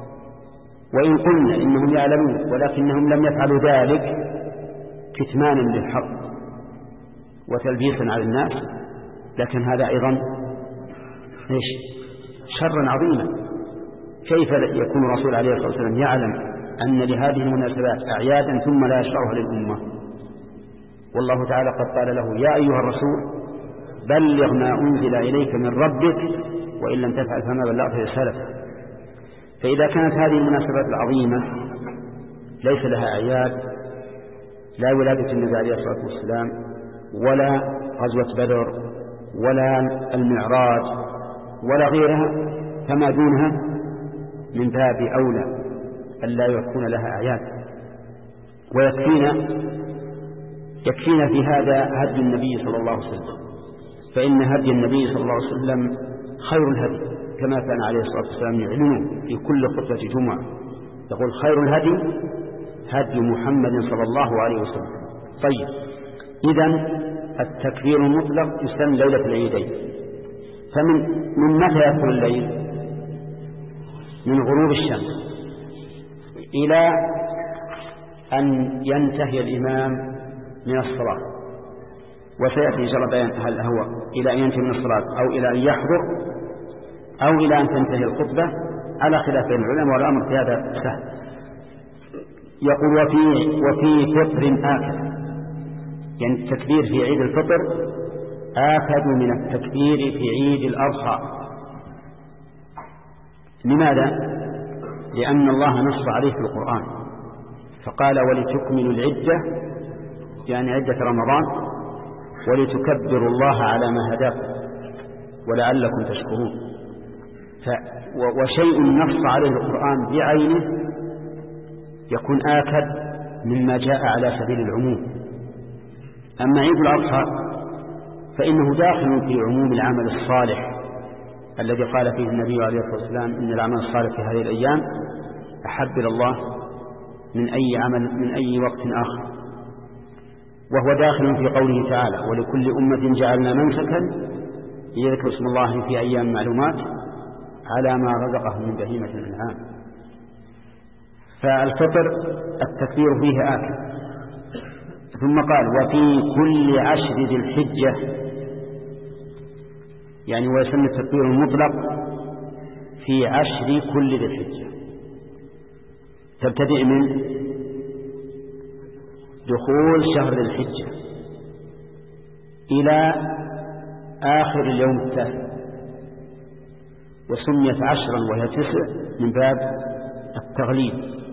وإن قلنا إنهم يعلمون ولكنهم لم يفعلوا ذلك كتمانا للحق وتلبيسا على الناس، لكن هذا أيضا إيش شرا عظيما. كيف يكون الرسول عليه الصلاة والسلام يعلم أن لهذه المناسبات أعيادا ثم لا يشرعها للأمة؟ والله تعالى قد قال له: يا أيها الرسول بلغ ما أنزل إليك من ربك وإن لم تفعل فما بلغت رسالته. فإذا كانت هذه المناسبات العظيمة ليس لها أعياد، لا ولادة النبي عليه الصلاة والسلام ولا غزوة بدر ولا المعراج ولا غيرها، فما دونها من باب أولى أن لا يكون لها أعياد. ويكفينا يكفينا في هذا هدي النبي صلى الله عليه وسلم، فإن هدي النبي صلى الله عليه وسلم خير الهدي، كما كان عليه الصلاة والسلام يعلنه في كل خطبة جمعة، يقول: خير الهدي هدي محمد صلى الله عليه وسلم. طيب، إذن التكبير المطلق يسمى ليلة العيدين. فمن من متى يدخل الليل؟ من غروب الشمس إلى أن ينتهي الإمام من الصلاة، وسيأتي إن شاء الله بيان هل هو إلى أن ينتهي من الصلاة أو إلى أن يحضر أو إلى أن تنتهي الخطبة، على خلاف بين العلماء، والأمر في هذا سهل. يقول: وفي وفي فطر آكد، يعني التكبير في عيد الفطر آكد من التكبير في عيد الأضحى. لماذا؟ لأن الله نص عليه في القرآن فقال: ولتكملوا العدة، يعني عدة رمضان، ولتكبروا الله على ما هداكم ولعلكم تشكرون. ف وشيء نص عليه القرآن بعينه يكون آكد مما جاء على سبيل العموم. أما عيد الأضحى فإنه داخل في عموم العمل الصالح الذي قال فيه النبي عليه الصلاة والسلام: إن العمل الصالح في هذه الأيام أحب إلى الله من أي عمل من أي وقت آخر. وهو داخل في قوله تعالى: ولكل أمة جعلنا منسكا يذكر اسم الله في أيام معلومات على ما رزقهم من بهيمة الأنعام. فالفطر التكبير فيه آكل. ثم قال: وفي كل عشر ذي الحجة، يعني ويسمى التكبير المطلق في عشر كل ذي الحجة، تبتدئ من دخول شهر ذي الحجة إلى آخر اليوم التاسع، وسميت عشرا وهي تسع من باب التغليب.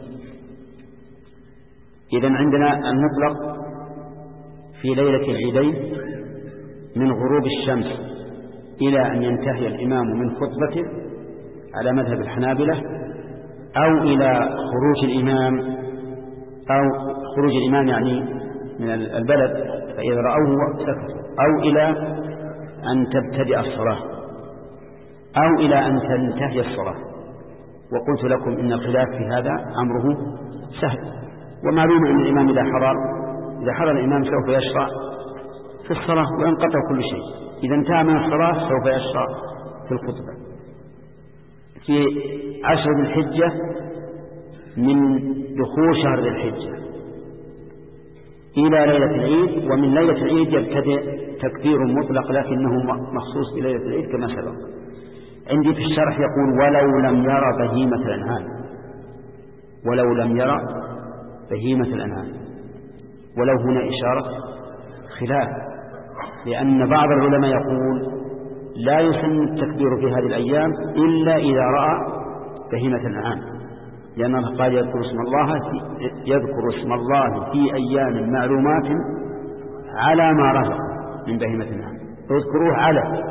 إذن عندنا المطلق في ليلة العيدين من غروب الشمس إلى أن ينتهي الإمام من خطبته على مذهب الحنابلة، أو إلى خروج الإمام أو خروج الإمام يعني من البلد فإذا رأوه سكتوا، أو إلى أن تبتدئ الصلاة، أو إلى أن تنتهي الصلاة. وقلت لكم إن الخلاف في هذا أمره سهل، ومعلوم أن الإمام إذا حضر إذا حضر الإمام سوف يشرع في الصلاة وينقطع كل شيء. إذا انتهى من الصلاة سوف يشرع في الخطبة. في عشر ذي الحجة من دخول شهر ذي الحجة إلى ليلة العيد، ومن ليلة العيد يبتدئ تكبير مطلق لكنه مخصوص بليلة العيد كما سبق. عندي في الشرح يقول ولو لم يرى بهيمة الأنعام، ولو لم يرى بهيمة الأنعام، ولو هنا إشارة خلاف، لأن بعض العلماء يقول لا يسن التكبير في هذه الأيام إلا إذا رأى بهيمة الأنعام، لأن الله قال يذكر اسم الله في يذكر اسم الله في أيام معلومات على ما رزق من بهيمة الأنعام، اذكروه على.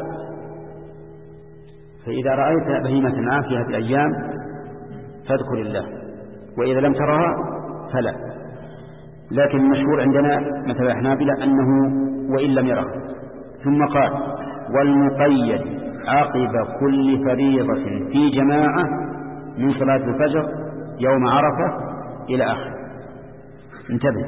فإذا رأيت بهيمة الأنعام في هذه الأيام فاذكر الله، وإذا لم ترها فلا. لكن المشهور عندنا مثل الحنابلة أنه وإن لم يره. ثم قال والمقيد عقب كل فريضة في جماعة من صلاة الفجر يوم عرفة إلى آخر. انتبه،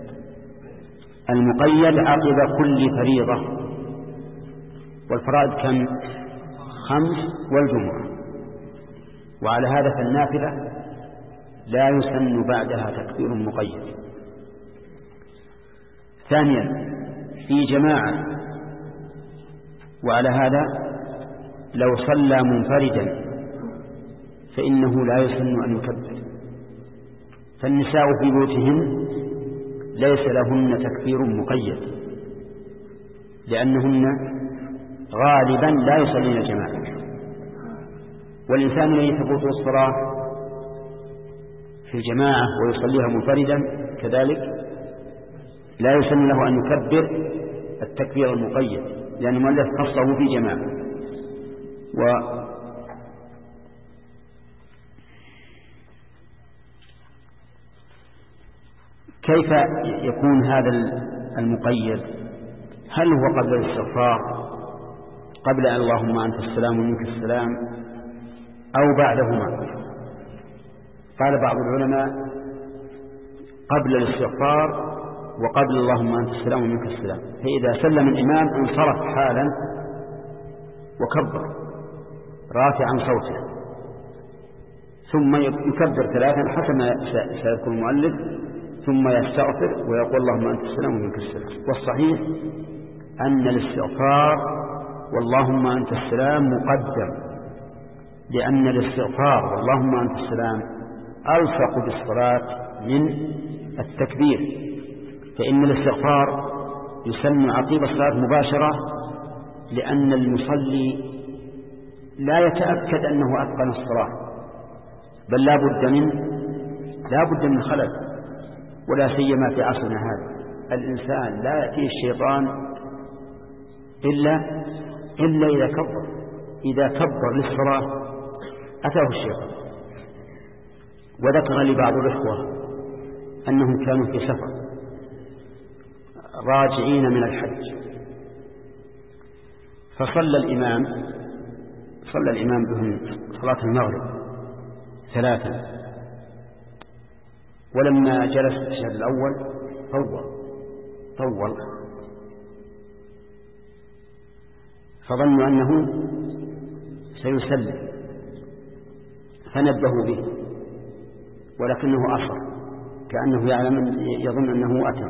المقيد عقب كل فريضة، والفرائض كم؟ خمس والجمعة، وعلى هذا فالنافلة لا يسن بعدها تكبير مقيد. ثانيا في جماعة، وعلى هذا لو صلى منفردا فإنه لا يسن أن يكبر. فالنساء في بيوتهن ليس لهن تكبير مقيد، لأنهن غالبا لا يصلين جماعة. والإنسان الذي تفوته الصلاة في الجماعة ويصليها منفردا كذلك لا يسن له أن يكبر التكبير المقيد، لأن المؤلف خصه في جماعة. و كيف يكون هذا المقيد؟ هل هو قبل الاستغفار، قبل أن اللهم أنت السلام ومنك السلام، أو بعدهما؟ قال بعض العلماء قبل الاستغفار وقبل اللهم أنت السلام ومنك السلام. فإذا سلم الإمام انصرف حالا وكبر رافعا صوته، ثم يكبر ثلاثا حسب ما سيذكر المؤلف، ثم يستغفر ويقول اللهم أنت السلام ومنك السلام. والصحيح أن الاستغفار واللهم أنت السلام مقدم، لأن الاستغفار واللهم أنت السلام ألصق بالصلاة من التكبير، فإن الاستغفار يسن عقيب الصلاة مباشرة، لأن المصلي لا يتأكد أنه أتقن الصلاة، بل لا بد من لا بد من خلل، ولا سيما في عصرنا هذا الإنسان لا يأتيه الشيطان إلا إلا إذا كبر إذا كبر للصلاة أتاه الشيطان. وذكر لي بعض الإخوة أنهم كانوا في سفر راجعين من الحج، فصلى الإمام صلى الإمام بهم صلاة المغرب ثلاثا، ولما جلس في الشهر الأول طول طول فظنوا أنه سيسلم فنبهوا به، ولكنه أصر كأنه يعلم يظن أنه أتى،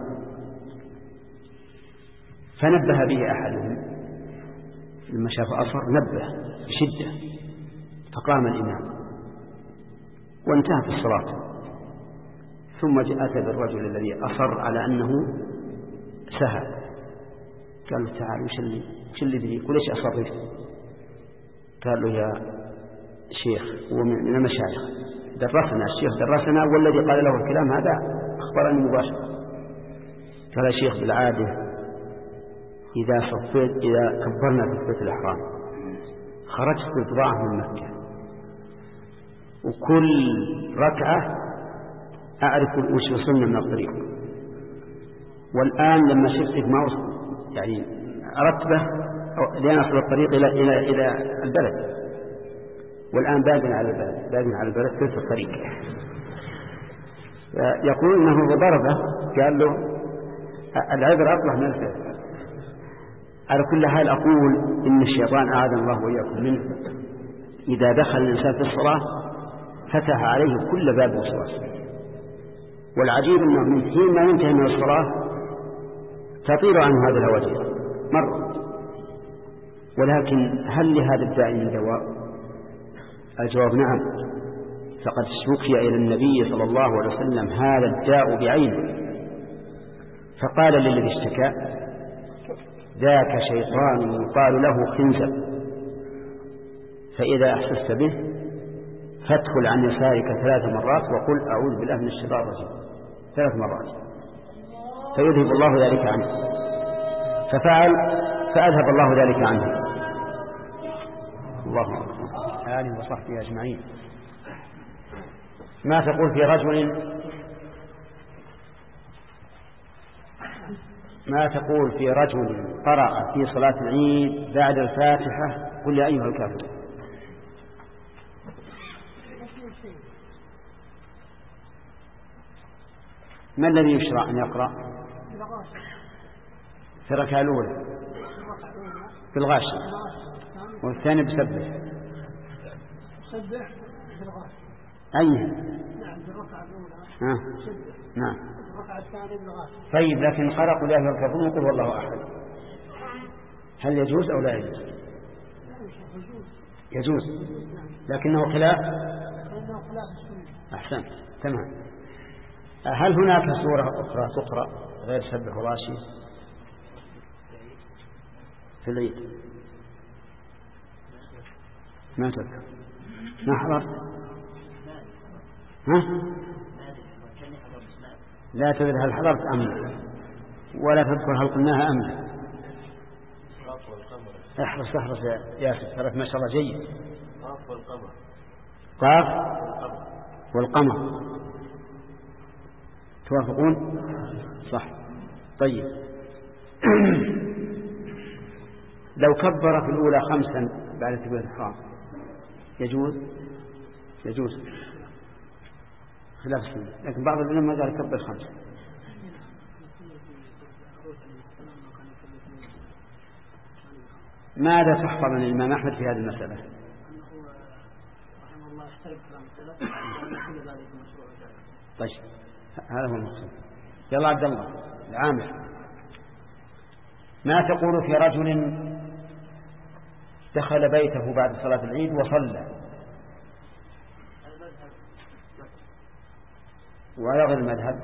فنبه به أحدهم لما شاف أصر نبه بشدة، فقام الإمام وانتهت الصلاة. ثم أتى بالرجل الذي أصر على أنه سهى، قال له تعال وش اللي وش اللي بذيك وليش أصرت؟ قال له يا شيخ، هو من المشايخ درسنا، الشيخ درسنا والذي قال له الكلام هذا أخبرني مباشرة. قال يا شيخ بالعادة إذا صفيت إذا كبرنا في صفة الإحرام خرجت بضاعة من مكة، وكل ركعة أعرف وش وصلنا من الطريق، والآن لما شفتك ما وصل يعني أردت به لأن أصل الطريق إلى إلى إلى البلد، والآن باقي على البلد باقي على البلد في الطريق. يقول إنه ضربه قال له العبر أطلع من الفعل. على كل حال أقول إن الشيطان أعاذنا الله وإياكم منه إذا دخل الإنسان في الصلاة فتح عليه كل باب وسواس، والعجيب أنه من حين ما ينتهي من الصلاة تطير عنه هذا الهواجس مرة. ولكن هل لهذا الداء من دواء؟ الجواب نعم. فقد شكي إلى النبي صلى الله عليه وسلم هذا الداء بعينه، فقال للذي اشتكى: ذاك شيطان يقال له خنزب، فإذا أحسست به فادخل عن يسارك ثلاث مرات وقل أعوذ بالله من الشيطان الرجيم ثلاث مرات، فيذهب الله ذلك عنه. ففعل فأذهب الله ذلك عنه. الله أكبر. آله وصحبه أجمعين. ما تقول في رجل ما تقول في رجل قرأ في صلاة العيد بعد الفاتحة قل يا أيها الكافرون؟ ما الذي يشرع أن يقرأ في الركعة الأولى؟ بالغاشية، والثاني بسبح. أيها؟ نعم بالركعة الأولى. آه. نعم. الركعة الثانية بالغاشية. طيب، لكن قرأ قل يا أيها الكافرون وقل والله أحد، هل يجوز أو لا يجوز؟ يجوز، لكنه خلاف أحسن. تمام. هل هناك سورة أخرى تقرأ غير سبح وراشي في العيد؟ ما تذكر؟ ما حضرت؟ ها؟ لا تدري هل حضرت أم لا، ولا تذكر هل قلناها أم لا. احرص احرص يا ياسر، ترى ما شاء الله جيد. قاف والقمر. قاف والقمر توافقون؟ صح. طيب. لو كبر في الأولى خمسا بعد تكبيرة الإحرام يجوز؟ يجوز خلاف السنة، لكن بعض العلماء قال كبر خمسا. ماذا تحفظ من الإمام أحمد في هذه المسألة؟ طيب، هذا هو المقصود. يلا عبد الله العامر، ما تقول في رجل دخل بيته بعد صلاة العيد وصلى ويغير المذهب؟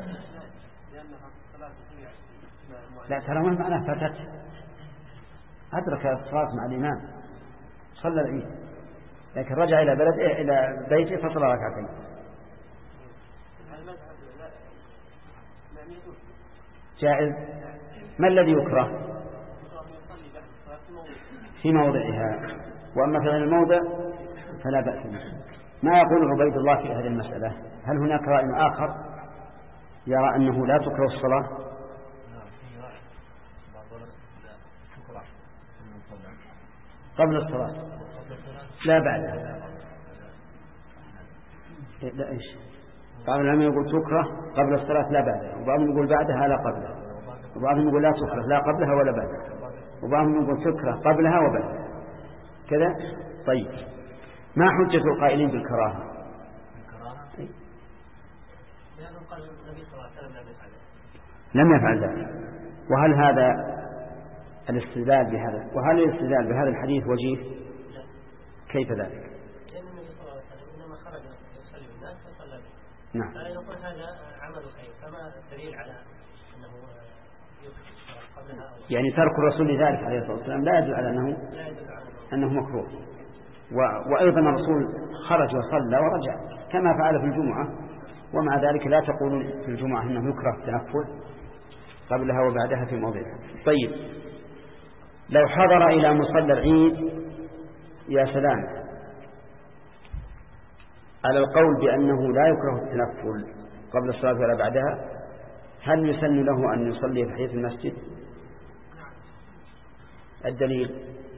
لا، ترى ما معناه فاتت، أدرك الصلاة مع الإمام صلى العيد، لكن رجع إلى بلد إلى بيته فصلى ركعتين. جائز. ما الذي يكره؟ في موضعها، وأما في غير الموضع فلا بأس به. ما يقول عبيد الله في هذه المسألة؟ هل هناك رأي آخر يرى أنه لا تكره الصلاة؟ قبل الصلاة لا بعدها؟ لا إيش؟ بعض العلماء يقول تكره قبل الصلاة لا بعدها، وبعضهم يقول بعدها لا قبلها، وبعضهم يقول لا تكره لا قبلها ولا بعدها، وبعضهم يقول تكره قبلها وبعدها كذا. طيب، ما حجة القائلين بالكراهة؟ لم يفعل ذلك. وهل هذا الاستدلال بهذا وهل الاستدلال بهذا الحديث وجيه؟ كيف ذلك؟ نعم. فيقول هذا عمل خير، كما الدليل على أنه قبلها. يعني ترك الرسول لذلك عليه الصلاة والسلام لا يدل على أنه أنه مكروه. وأيضا الرسول خرج وصلى ورجع كما فعل في الجمعة، ومع ذلك لا تقول في الجمعة أنه يكره التنفل قبلها وبعدها في موضعها. طيب، لو حضر إلى مصلى العيد يا سلام على القول بأنه لا يكره التنفل قبل الصلاة ولا بعدها، هل يسن له أن يصلي في حيث المسجد؟ الدليل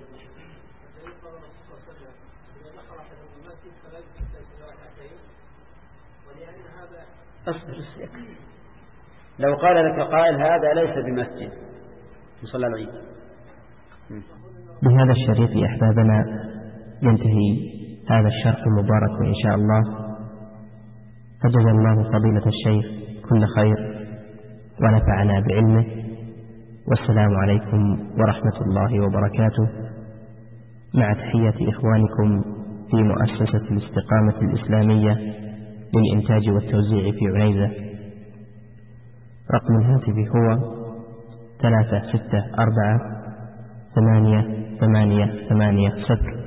أصبر السياق. لو قال لك قائل هذا ليس بمسجد مصلى العيد. بهذا الشريط يا أحبابنا ينتهي هذا الشرح المبارك إن شاء الله، فجزا الله فضيلة الشيخ كل خير ونفعنا بعلمه، والسلام عليكم ورحمة الله وبركاته، مع تحية إخوانكم في مؤسسة الاستقامة الإسلامية للإنتاج والتوزيع في عنيزة. رقم الهاتف هو ثلاثة ستة أربعة ثمانية ثمانية ثمانية صفر.